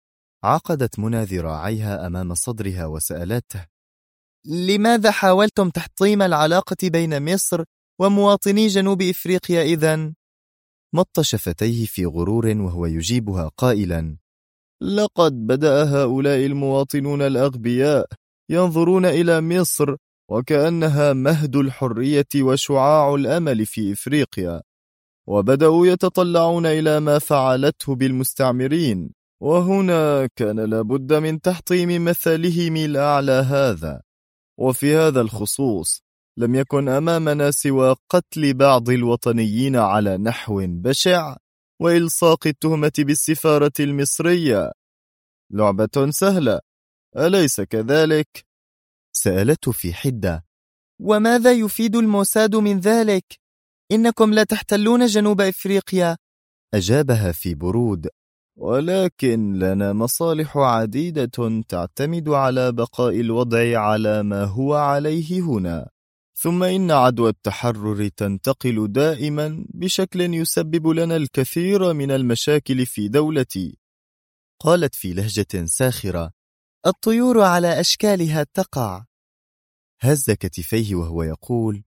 عقدت منى ذراعيها أمام صدرها وسألته: لماذا حاولتم تحطيم العلاقة بين مصر ومواطني جنوب إفريقيا إذن؟ مط شفتيه في غرور وهو يجيبها قائلا: لقد بدأ هؤلاء المواطنون الأغبياء ينظرون إلى مصر وكأنها مهد الحرية وشعاع الأمل في إفريقيا، وبدأوا يتطلعون إلى ما فعلته بالمستعمرين، وهنا كان لابد من تحطيم مثالهم الأعلى هذا. وفي هذا الخصوص لم يكن أمامنا سوى قتل بعض الوطنيين على نحو بشع وإلصاق التهمة بالسفارة المصرية. لعبة سهلة، أليس كذلك؟ سألته في حدة: وماذا يفيد الموساد من ذلك؟ إنكم لا تحتلون جنوب إفريقيا. أجابها في برود: ولكن لنا مصالح عديدة تعتمد على بقاء الوضع على ما هو عليه هنا، ثم إن عدوى التحرر تنتقل دائما بشكل يسبب لنا الكثير من المشاكل في دولتي. قالت في لهجة ساخرة: الطيور على أشكالها تقع. هز كتفيه وهو يقول: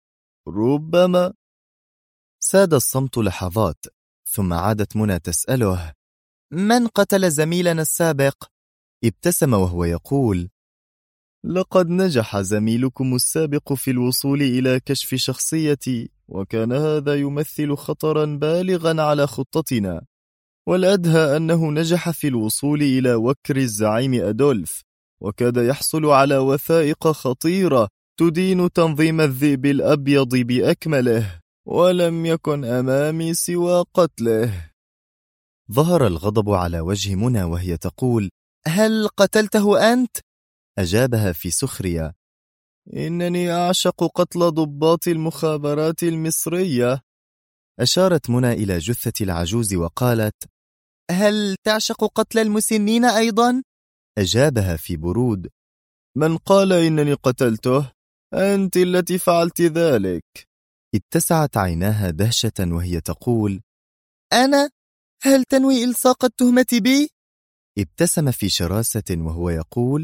ربما. ساد الصمت لحظات، ثم عادت منى تسأله: من قتل زميلنا السابق؟ ابتسم وهو يقول: لقد نجح زميلكم السابق في الوصول إلى كشف شخصيتي، وكان هذا يمثل خطرا بالغا على خطتنا، والأدهى أنه نجح في الوصول إلى وكر الزعيم أدولف، وكاد يحصل على وثائق خطيرة تدين تنظيم الذئب الأبيض بأكمله، ولم يكن أمامي سوى قتله. ظهر الغضب على وجه منى وهي تقول: هل قتلته أنت؟ أجابها في سخرية: إنني أعشق قتل ضباط المخابرات المصرية. أشارت منى إلى جثة العجوز وقالت: هل تعشق قتل المسنين أيضا؟ أجابها في برود: من قال إنني قتلته؟ أنت التي فعلت ذلك. اتسعت عيناها دهشة وهي تقول: أنا؟ هل تنوي إلصاق التهمة بي؟ ابتسم في شراسة وهو يقول: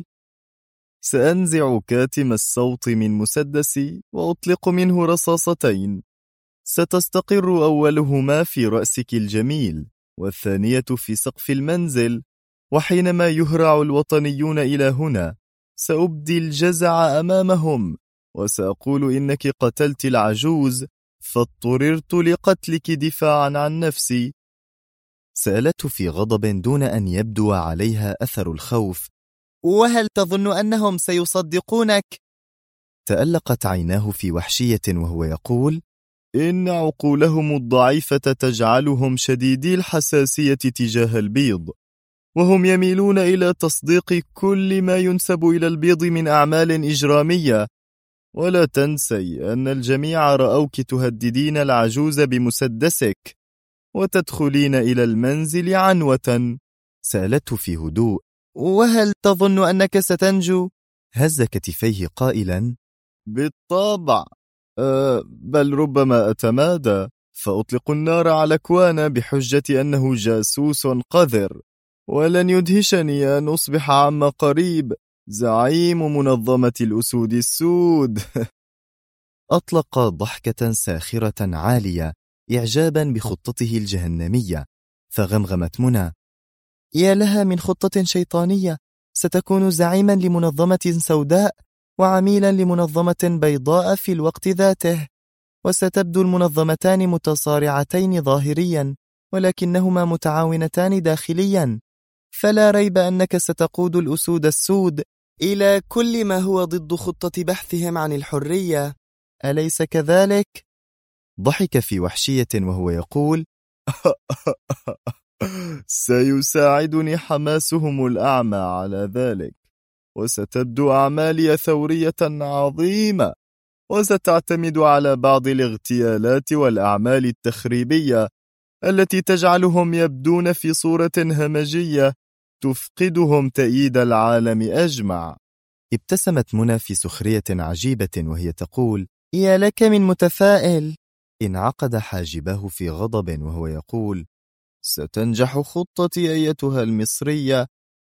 سأنزع كاتم الصوت من مسدسي وأطلق منه رصاصتين، ستستقر أولهما في رأسك الجميل والثانية في سقف المنزل، وحينما يهرع الوطنيون إلى هنا سأبدي الجزع أمامهم وسأقول إنك قتلت العجوز فاضطررت لقتلك دفاعا عن نفسي. سألته في غضب دون أن يبدو عليها أثر الخوف: وهل تظن أنهم سيصدقونك؟ تألقت عيناه في وحشية وهو يقول: إن عقولهم الضعيفة تجعلهم شديدي الحساسية تجاه البيض، وهم يميلون إلى تصديق كل ما ينسب إلى البيض من أعمال إجرامية. ولا تنسي أن الجميع رأوك تهددين العجوز بمسدسك وتدخلين إلى المنزل عنوة. سألته في هدوء: وهل تظن أنك ستنجو؟ هز كتفيه قائلا: بالطبع. بل ربما أتمادى فأطلق النار على كوانا بحجة أنه جاسوس قذر، ولن يدهشني أن أصبح عم قريب زعيم منظمة الأسود السود. أطلق ضحكة ساخرة عالية إعجابا بخطته الجهنمية، فغمغمت منى: يا لها من خطة شيطانية، ستكون زعيما لمنظمة سوداء وعميلا لمنظمة بيضاء في الوقت ذاته، وستبدو المنظمتان متصارعتين ظاهريا ولكنهما متعاونتان داخليا، فلا ريب أنك ستقود الأسود السود إلى كل ما هو ضد خطة بحثهم عن الحرية، أليس كذلك؟ ضحك في وحشية وهو يقول: سيساعدني حماسهم الأعمى على ذلك، وستبدو أعمالي ثورية عظيمة، وستعتمد على بعض الاغتيالات والأعمال التخريبية التي تجعلهم يبدون في صورة همجية تفقدهم تأييد العالم أجمع. ابتسمت منى في سخرية عجيبة وهي تقول: يا لك من متفائل. انعقد حاجباه في غضب وهو يقول: ستنجح خطتي أيتها المصرية.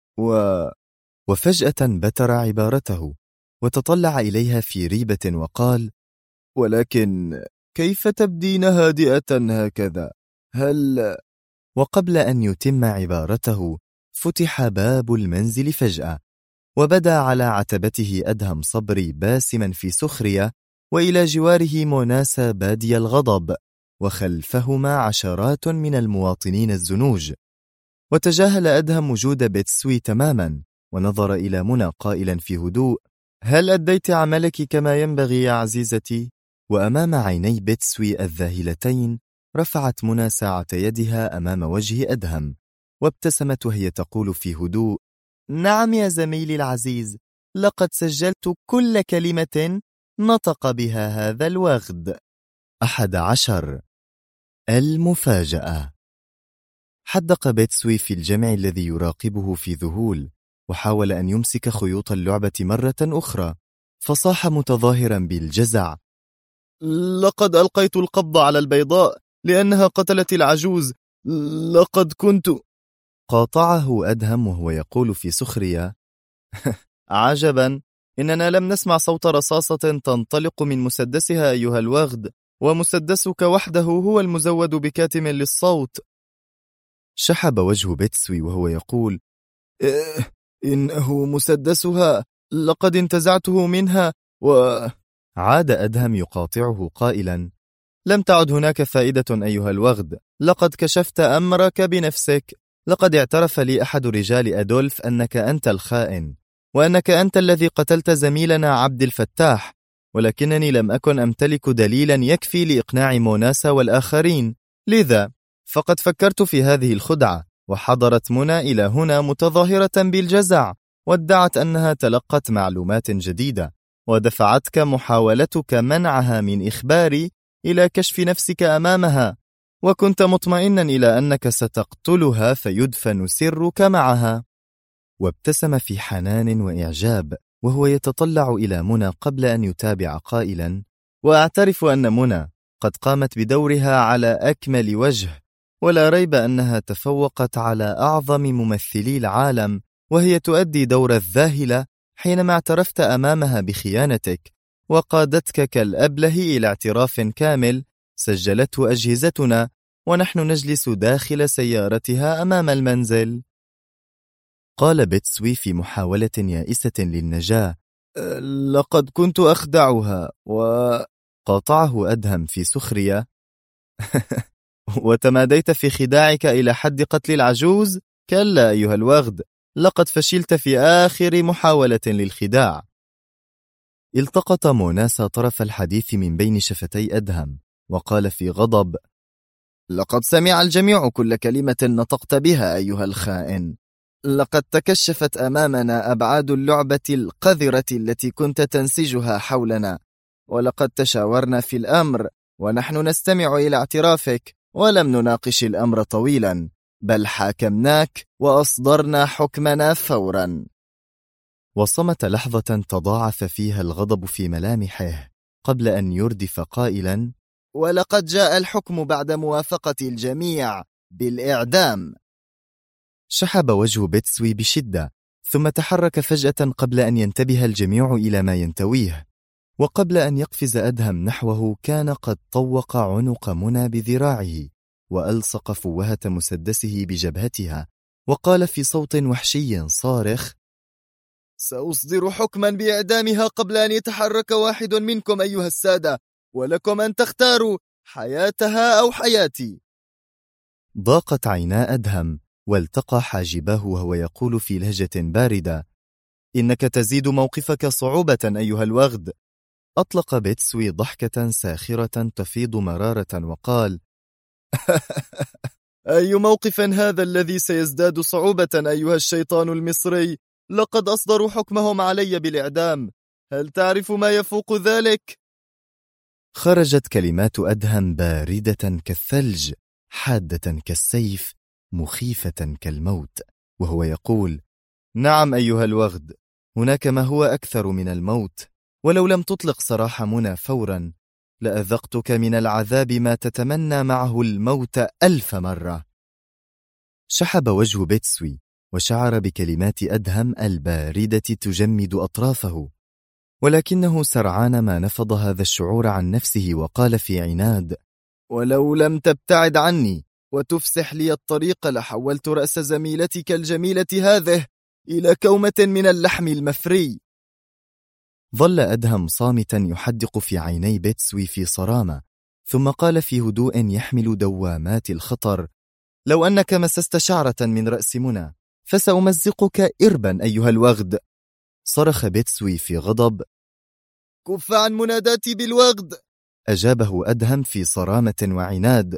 وفجأة بتر عبارته وتطلع إليها في ريبة وقال: ولكن كيف تبدين هادئة هكذا؟ هل... وقبل أن يتم عبارته فتح باب المنزل فجأة، وبدا على عتبته أدهم صبري باسما في سخرية، وإلى جواره موناسا بادي الغضب، وخلفهما عشرات من المواطنين الزنوج. وتجاهل أدهم وجود بيتسوي تماما، ونظر إلى منى قائلا في هدوء: هل أديت عملك كما ينبغي يا عزيزتي؟ وأمام عيني بيتسوي الذاهلتين رفعت منى ساعة يدها أمام وجه أدهم، وابتسمت وهي تقول في هدوء: نعم يا زميلي العزيز، لقد سجلت كل كلمة نطق بها هذا الوغد. 11. المفاجأة. حدق بيتسوي في الجمع الذي يراقبه في ذهول، وحاول أن يمسك خيوط اللعبة مرة أخرى، فصاح متظاهرا بالجزع: لقد ألقيت القبض على البيضاء لأنها قتلت العجوز، لقد كنت... قاطعه أدهم وهو يقول في سخرية: عجبا، إننا لم نسمع صوت رصاصة تنطلق من مسدسها أيها الوغد، ومسدسك وحده هو المزود بكاتم للصوت. شحب وجه بيتسوي وهو يقول: إنه مسدسها، لقد انتزعته منها. عاد أدهم يقاطعه قائلا: لم تعد هناك فائدة أيها الوغد، لقد كشفت أمرك بنفسك، لقد اعترف لي أحد رجال أدولف أنك أنت الخائن، وأنك أنت الذي قتلت زميلنا عبد الفتاح، ولكنني لم أكن أمتلك دليلا يكفي لإقناع موناسا والآخرين، لذا فقد فكرت في هذه الخدعة. وحضرت منى إلى هنا متظاهرة بالجزع، وادعت أنها تلقت معلومات جديدة، ودفعتك محاولتك منعها من إخباري إلى كشف نفسك أمامها، وكنت مطمئنا إلى أنك ستقتلها فيدفن سرك معها. وابتسم في حنان وإعجاب وهو يتطلع إلى منى قبل أن يتابع قائلا: وأعترف أن منى قد قامت بدورها على أكمل وجه، ولا ريب أنها تفوقت على أعظم ممثلي العالم، وهي تؤدي دور الذاهلة حينما اعترفت أمامها بخيانتك، وقادتك كالأبله إلى اعتراف كامل سجلته أجهزتنا ونحن نجلس داخل سيارتها أمام المنزل. قال بيتسوي في محاولة يائسة للنجاة: لقد كنت أخدعها. قاطعه أدهم في سخرية: وتماديت في خداعك إلى حد قتل العجوز؟ كلا أيها الوغد، لقد فشلت في آخر محاولة للخداع. التقط موناسا طرف الحديث من بين شفتي أدهم وقال في غضب: لقد سمع الجميع كل كلمة نطقت بها أيها الخائن. لقد تكشفت أمامنا أبعاد اللعبة القذرة التي كنت تنسجها حولنا، ولقد تشاورنا في الأمر ونحن نستمع إلى اعترافك، ولم نناقش الأمر طويلا، بل حاكمناك وأصدرنا حكمنا فورا. وصمت لحظة تضاعف فيها الغضب في ملامحه قبل أن يردف قائلا: ولقد جاء الحكم بعد موافقة الجميع بالإعدام. شحب وجه بيتسوي بشدة، ثم تحرك فجأة قبل أن ينتبه الجميع إلى ما ينتويه. وقبل أن يقفز أدهم نحوه كان قد طوق عنق منى بذراعه وألصق فوهة مسدسه بجبهتها، وقال في صوت وحشي صارخ: سأصدر حكما بإعدامها قبل أن يتحرك واحد منكم أيها السادة، ولكم أن تختاروا حياتها أو حياتي. ضاقت عينا أدهم والتقى حاجباه وهو يقول في لهجة باردة: إنك تزيد موقفك صعوبة أيها الوغد. أطلق بيتسوي ضحكة ساخرة تفيض مرارة وقال: أي موقف هذا الذي سيزداد صعوبة أيها الشيطان المصري؟ لقد أصدروا حكمهم علي بالإعدام، هل تعرف ما يفوق ذلك؟ خرجت كلمات أدهم باردة كالثلج، حادة كالسيف، مخيفة كالموت، وهو يقول: نعم أيها الوغد، هناك ما هو أكثر من الموت، ولو لم تطلق سراح منى فورا لأذقتك من العذاب ما تتمنى معه الموت 1000 مرة. شحب وجه بيتسوي وشعر بكلمات أدهم الباردة تجمد أطرافه، ولكنه سرعان ما نفض هذا الشعور عن نفسه وقال في عناد: ولو لم تبتعد عني وتفسح لي الطريق لحولت رأس زميلتك الجميلة هذه إلى كومة من اللحم المفري. ظل أدهم صامتا يحدق في عيني بيتسوي في صرامة، ثم قال في هدوء يحمل دوامات الخطر: لو أنك مسست شعرة من رأس منى فسأمزقك إربا أيها الوغد. صرخ بيتسوي في غضب: كف عن مناداتي بالوغد. أجابه أدهم في صرامة وعناد: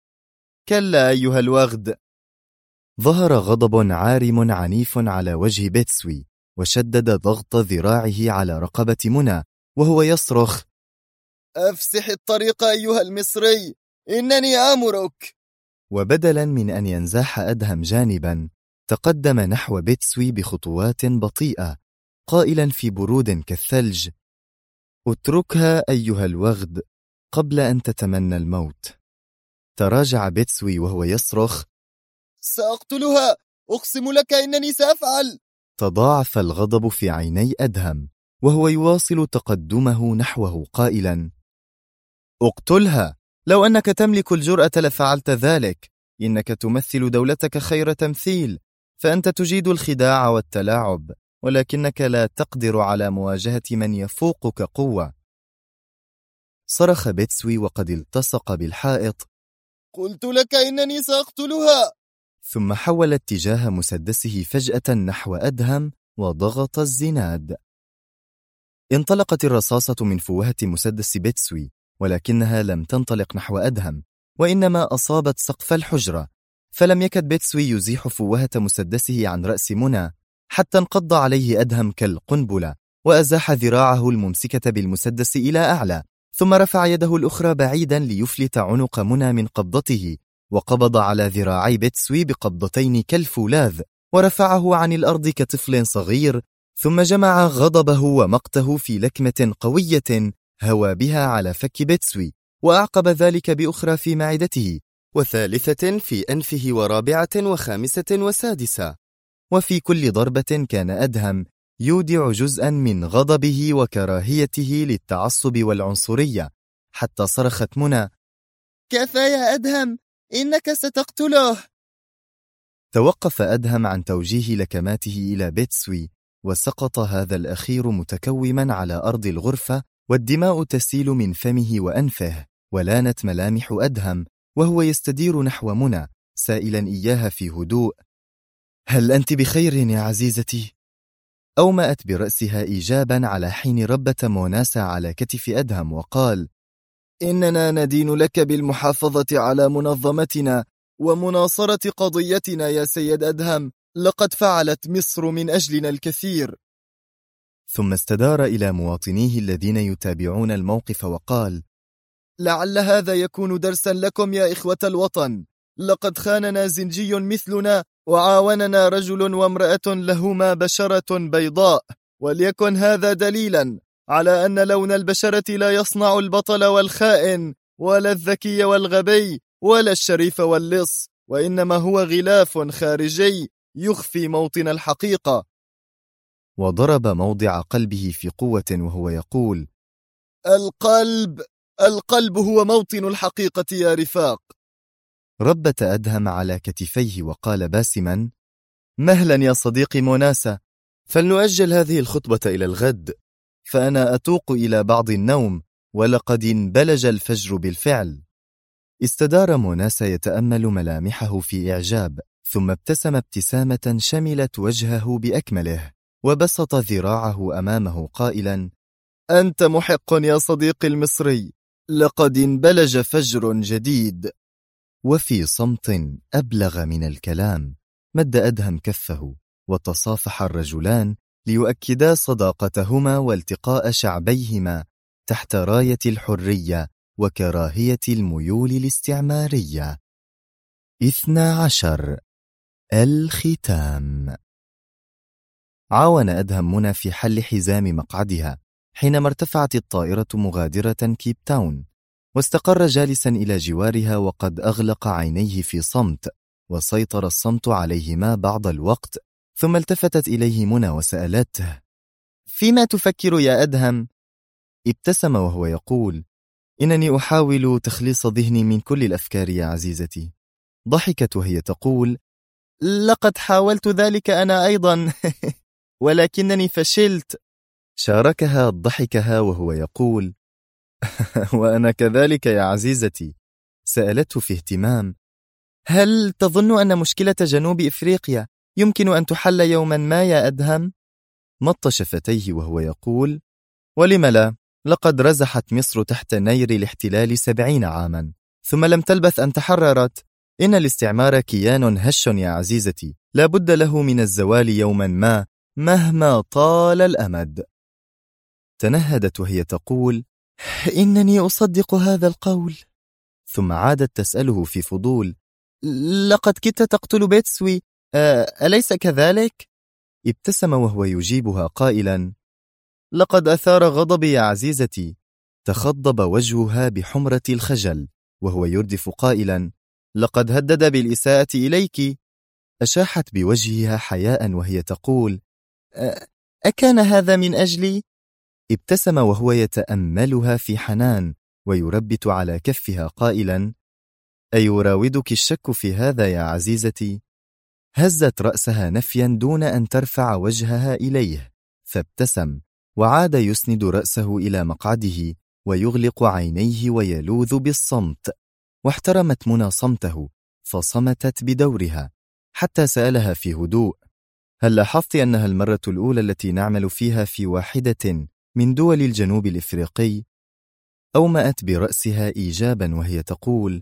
كلا أيها الوغد. ظهر غضب عارم عنيف على وجه بيتسوي، وشدد ضغط ذراعه على رقبة منى وهو يصرخ: أفسح الطريق أيها المصري، إنني آمرك. وبدلا من أن ينزاح أدهم جانبا، تقدم نحو بيتسوي بخطوات بطيئة قائلا في برود كالثلج: اتركها أيها الوغد قبل أن تتمنى الموت. تراجع بيتسوي وهو يصرخ: سأقتلها، أقسم لك إنني سأفعل. تضاعف الغضب في عيني أدهم وهو يواصل تقدمه نحوه قائلا: اقتلها، لو أنك تملك الجرأة لفعلت ذلك، إنك تمثل دولتك خير تمثيل، فأنت تجيد الخداع والتلاعب، ولكنك لا تقدر على مواجهة من يفوقك قوة. صرخ بيتسوي وقد التصق بالحائط: قلت لك إنني سأقتلها. ثم حول اتجاه مسدسه فجأة نحو أدهم وضغط الزناد. انطلقت الرصاصة من فوهة مسدس بيتسوي، ولكنها لم تنطلق نحو أدهم، وإنما أصابت سقف الحجرة، فلم يكد بيتسوي يزيح فوهة مسدسه عن رأس منى حتى انقض عليه أدهم كالقنبلة، وأزاح ذراعه الممسكة بالمسدس إلى أعلى، ثم رفع يده الأخرى بعيدا ليفلت عنق منى من قبضته، وقبض على ذراعي بيتسوي بقبضتين كالفولاذ، ورفعه عن الأرض كطفل صغير، ثم جمع غضبه ومقته في لكمة قوية هوى بها على فك بيتسوي، وأعقب ذلك بأخرى في معدته، وثالثة في أنفه، ورابعة وخامسة وسادسة. وفي كل ضربة كان أدهم يودع جزءا من غضبه وكراهيته للتعصب والعنصرية، حتى صرخت منى: كفى يا أدهم، إنك ستقتله. توقف أدهم عن توجيه لكماته إلى بيتسوي، وسقط هذا الأخير متكوما على أرض الغرفة، والدماء تسيل من فمه وأنفه، ولانت ملامح أدهم، وهو يستدير نحو منى سائلا إياها في هدوء: هل أنت بخير يا عزيزتي؟ أومأت برأسها إيجابا على حين ربت موناسة على كتف أدهم وقال: إننا ندين لك بالمحافظة على منظمتنا ومناصرة قضيتنا يا سيد أدهم، لقد فعلت مصر من أجلنا الكثير. ثم استدار إلى مواطنيه الذين يتابعون الموقف وقال: لعل هذا يكون درسا لكم يا إخوة الوطن، لقد خاننا زنجي مثلنا وعاوننا رجل وامرأة لهما بشرة بيضاء، وليكن هذا دليلا على أن لون البشرة لا يصنع البطل والخائن ولا الذكي والغبي ولا الشريف واللص، وإنما هو غلاف خارجي يخفي موطن الحقيقة. وضرب موضع قلبه في قوة وهو يقول: القلب هو موطن الحقيقة يا رفاق. ربت أدهم على كتفيه وقال باسما: مهلا يا صديقي موناسة، فلنؤجل هذه الخطبة إلى الغد، فأنا أتوق إلى بعض النوم ولقد انبلج الفجر بالفعل. استدار موناسة يتأمل ملامحه في إعجاب، ثم ابتسم ابتسامة شملت وجهه بأكمله وبسط ذراعه أمامه قائلا: أنت محق يا صديقي المصري، لقد انبلج فجر جديد. وفي صمت أبلغ من الكلام مد أدهم كفه وتصافح الرجلان ليؤكدا صداقتهما والتقاء شعبيهما تحت راية الحرية وكراهية الميول الاستعمارية. 12. الختام. عاون أدهم منى في حل حزام مقعدها حينما ارتفعت الطائرة مغادرة كيب تاون، واستقر جالسا إلى جوارها وقد أغلق عينيه في صمت، وسيطر الصمت عليهما بعض الوقت. ثم التفتت إليه منى وسألته: فيما تفكر يا أدهم؟ ابتسم وهو يقول: إنني أحاول تخليص ذهني من كل الأفكار يا عزيزتي. ضحكت وهي تقول: لقد حاولت ذلك أنا أيضا ولكنني فشلت. شاركها ضحكها وهو يقول: وأنا كذلك يا عزيزتي. سألته في اهتمام: هل تظن أن مشكلة جنوب إفريقيا يمكن أن تحل يوما ما يا أدهم؟ مط شفتيه وهو يقول: ولم لا، لقد رزحت مصر تحت نير الاحتلال 70 عاما، ثم لم تلبث أن تحررت. إن الاستعمار كيان هش يا عزيزتي، لا بد له من الزوال يوما ما مهما طال الأمد. تنهدت وهي تقول: إنني أصدق هذا القول. ثم عادت تسأله في فضول: لقد كدت تقتل بيتسوي، أليس كذلك؟ ابتسم وهو يجيبها قائلا: لقد أثار غضبي يا عزيزتي. تخضب وجهها بحمرة الخجل وهو يردف قائلا: لقد هدد بالإساءة إليك. أشاحت بوجهها حياء وهي تقول: أكان هذا من أجلي؟ ابتسم وهو يتأملها في حنان ويربت على كفها قائلا: أيراودك الشك في هذا يا عزيزتي؟ هزت رأسها نفيا دون أن ترفع وجهها إليه، فابتسم وعاد يسند رأسه إلى مقعده ويغلق عينيه ويلوذ بالصمت. واحترمت منى صمته فصمتت بدورها حتى سألها في هدوء: هل لاحظت أنها المرة الأولى التي نعمل فيها في واحدة من دول الجنوب الإفريقي؟ أومأت برأسها إيجابا وهي تقول: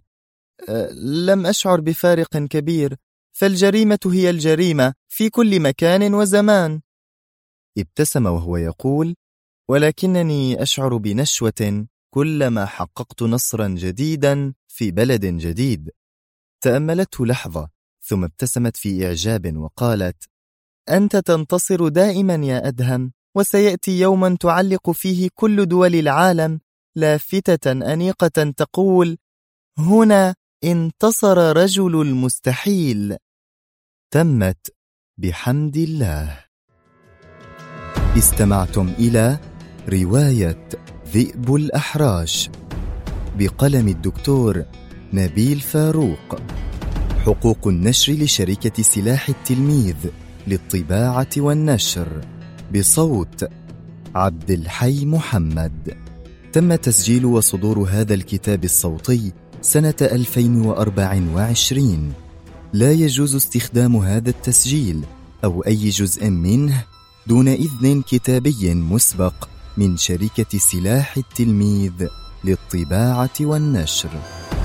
لم أشعر بفارق كبير، فالجريمة هي الجريمة في كل مكان وزمان. ابتسم وهو يقول: ولكنني أشعر بنشوة كلما حققت نصرا جديدا في بلد جديد. تأملته لحظة ثم ابتسمت في إعجاب وقالت: أنت تنتصر دائما يا أدهم، وسيأتي يوما تعلق فيه كل دول العالم لافتة أنيقة تقول: هنا انتصر رجل المستحيل. تمت بحمد الله. استمعتم إلى رواية ذئب الأحراش بقلم الدكتور نبيل فاروق. حقوق النشر لشركة سلاح التلميذ للطباعة والنشر، بصوت عبد الحي محمد. تم تسجيل وصدور هذا الكتاب الصوتي سنة 2024. لا يجوز استخدام هذا التسجيل أو أي جزء منه دون إذن كتابي مسبق من شركة سلاح التلميذ للطباعة والنشر.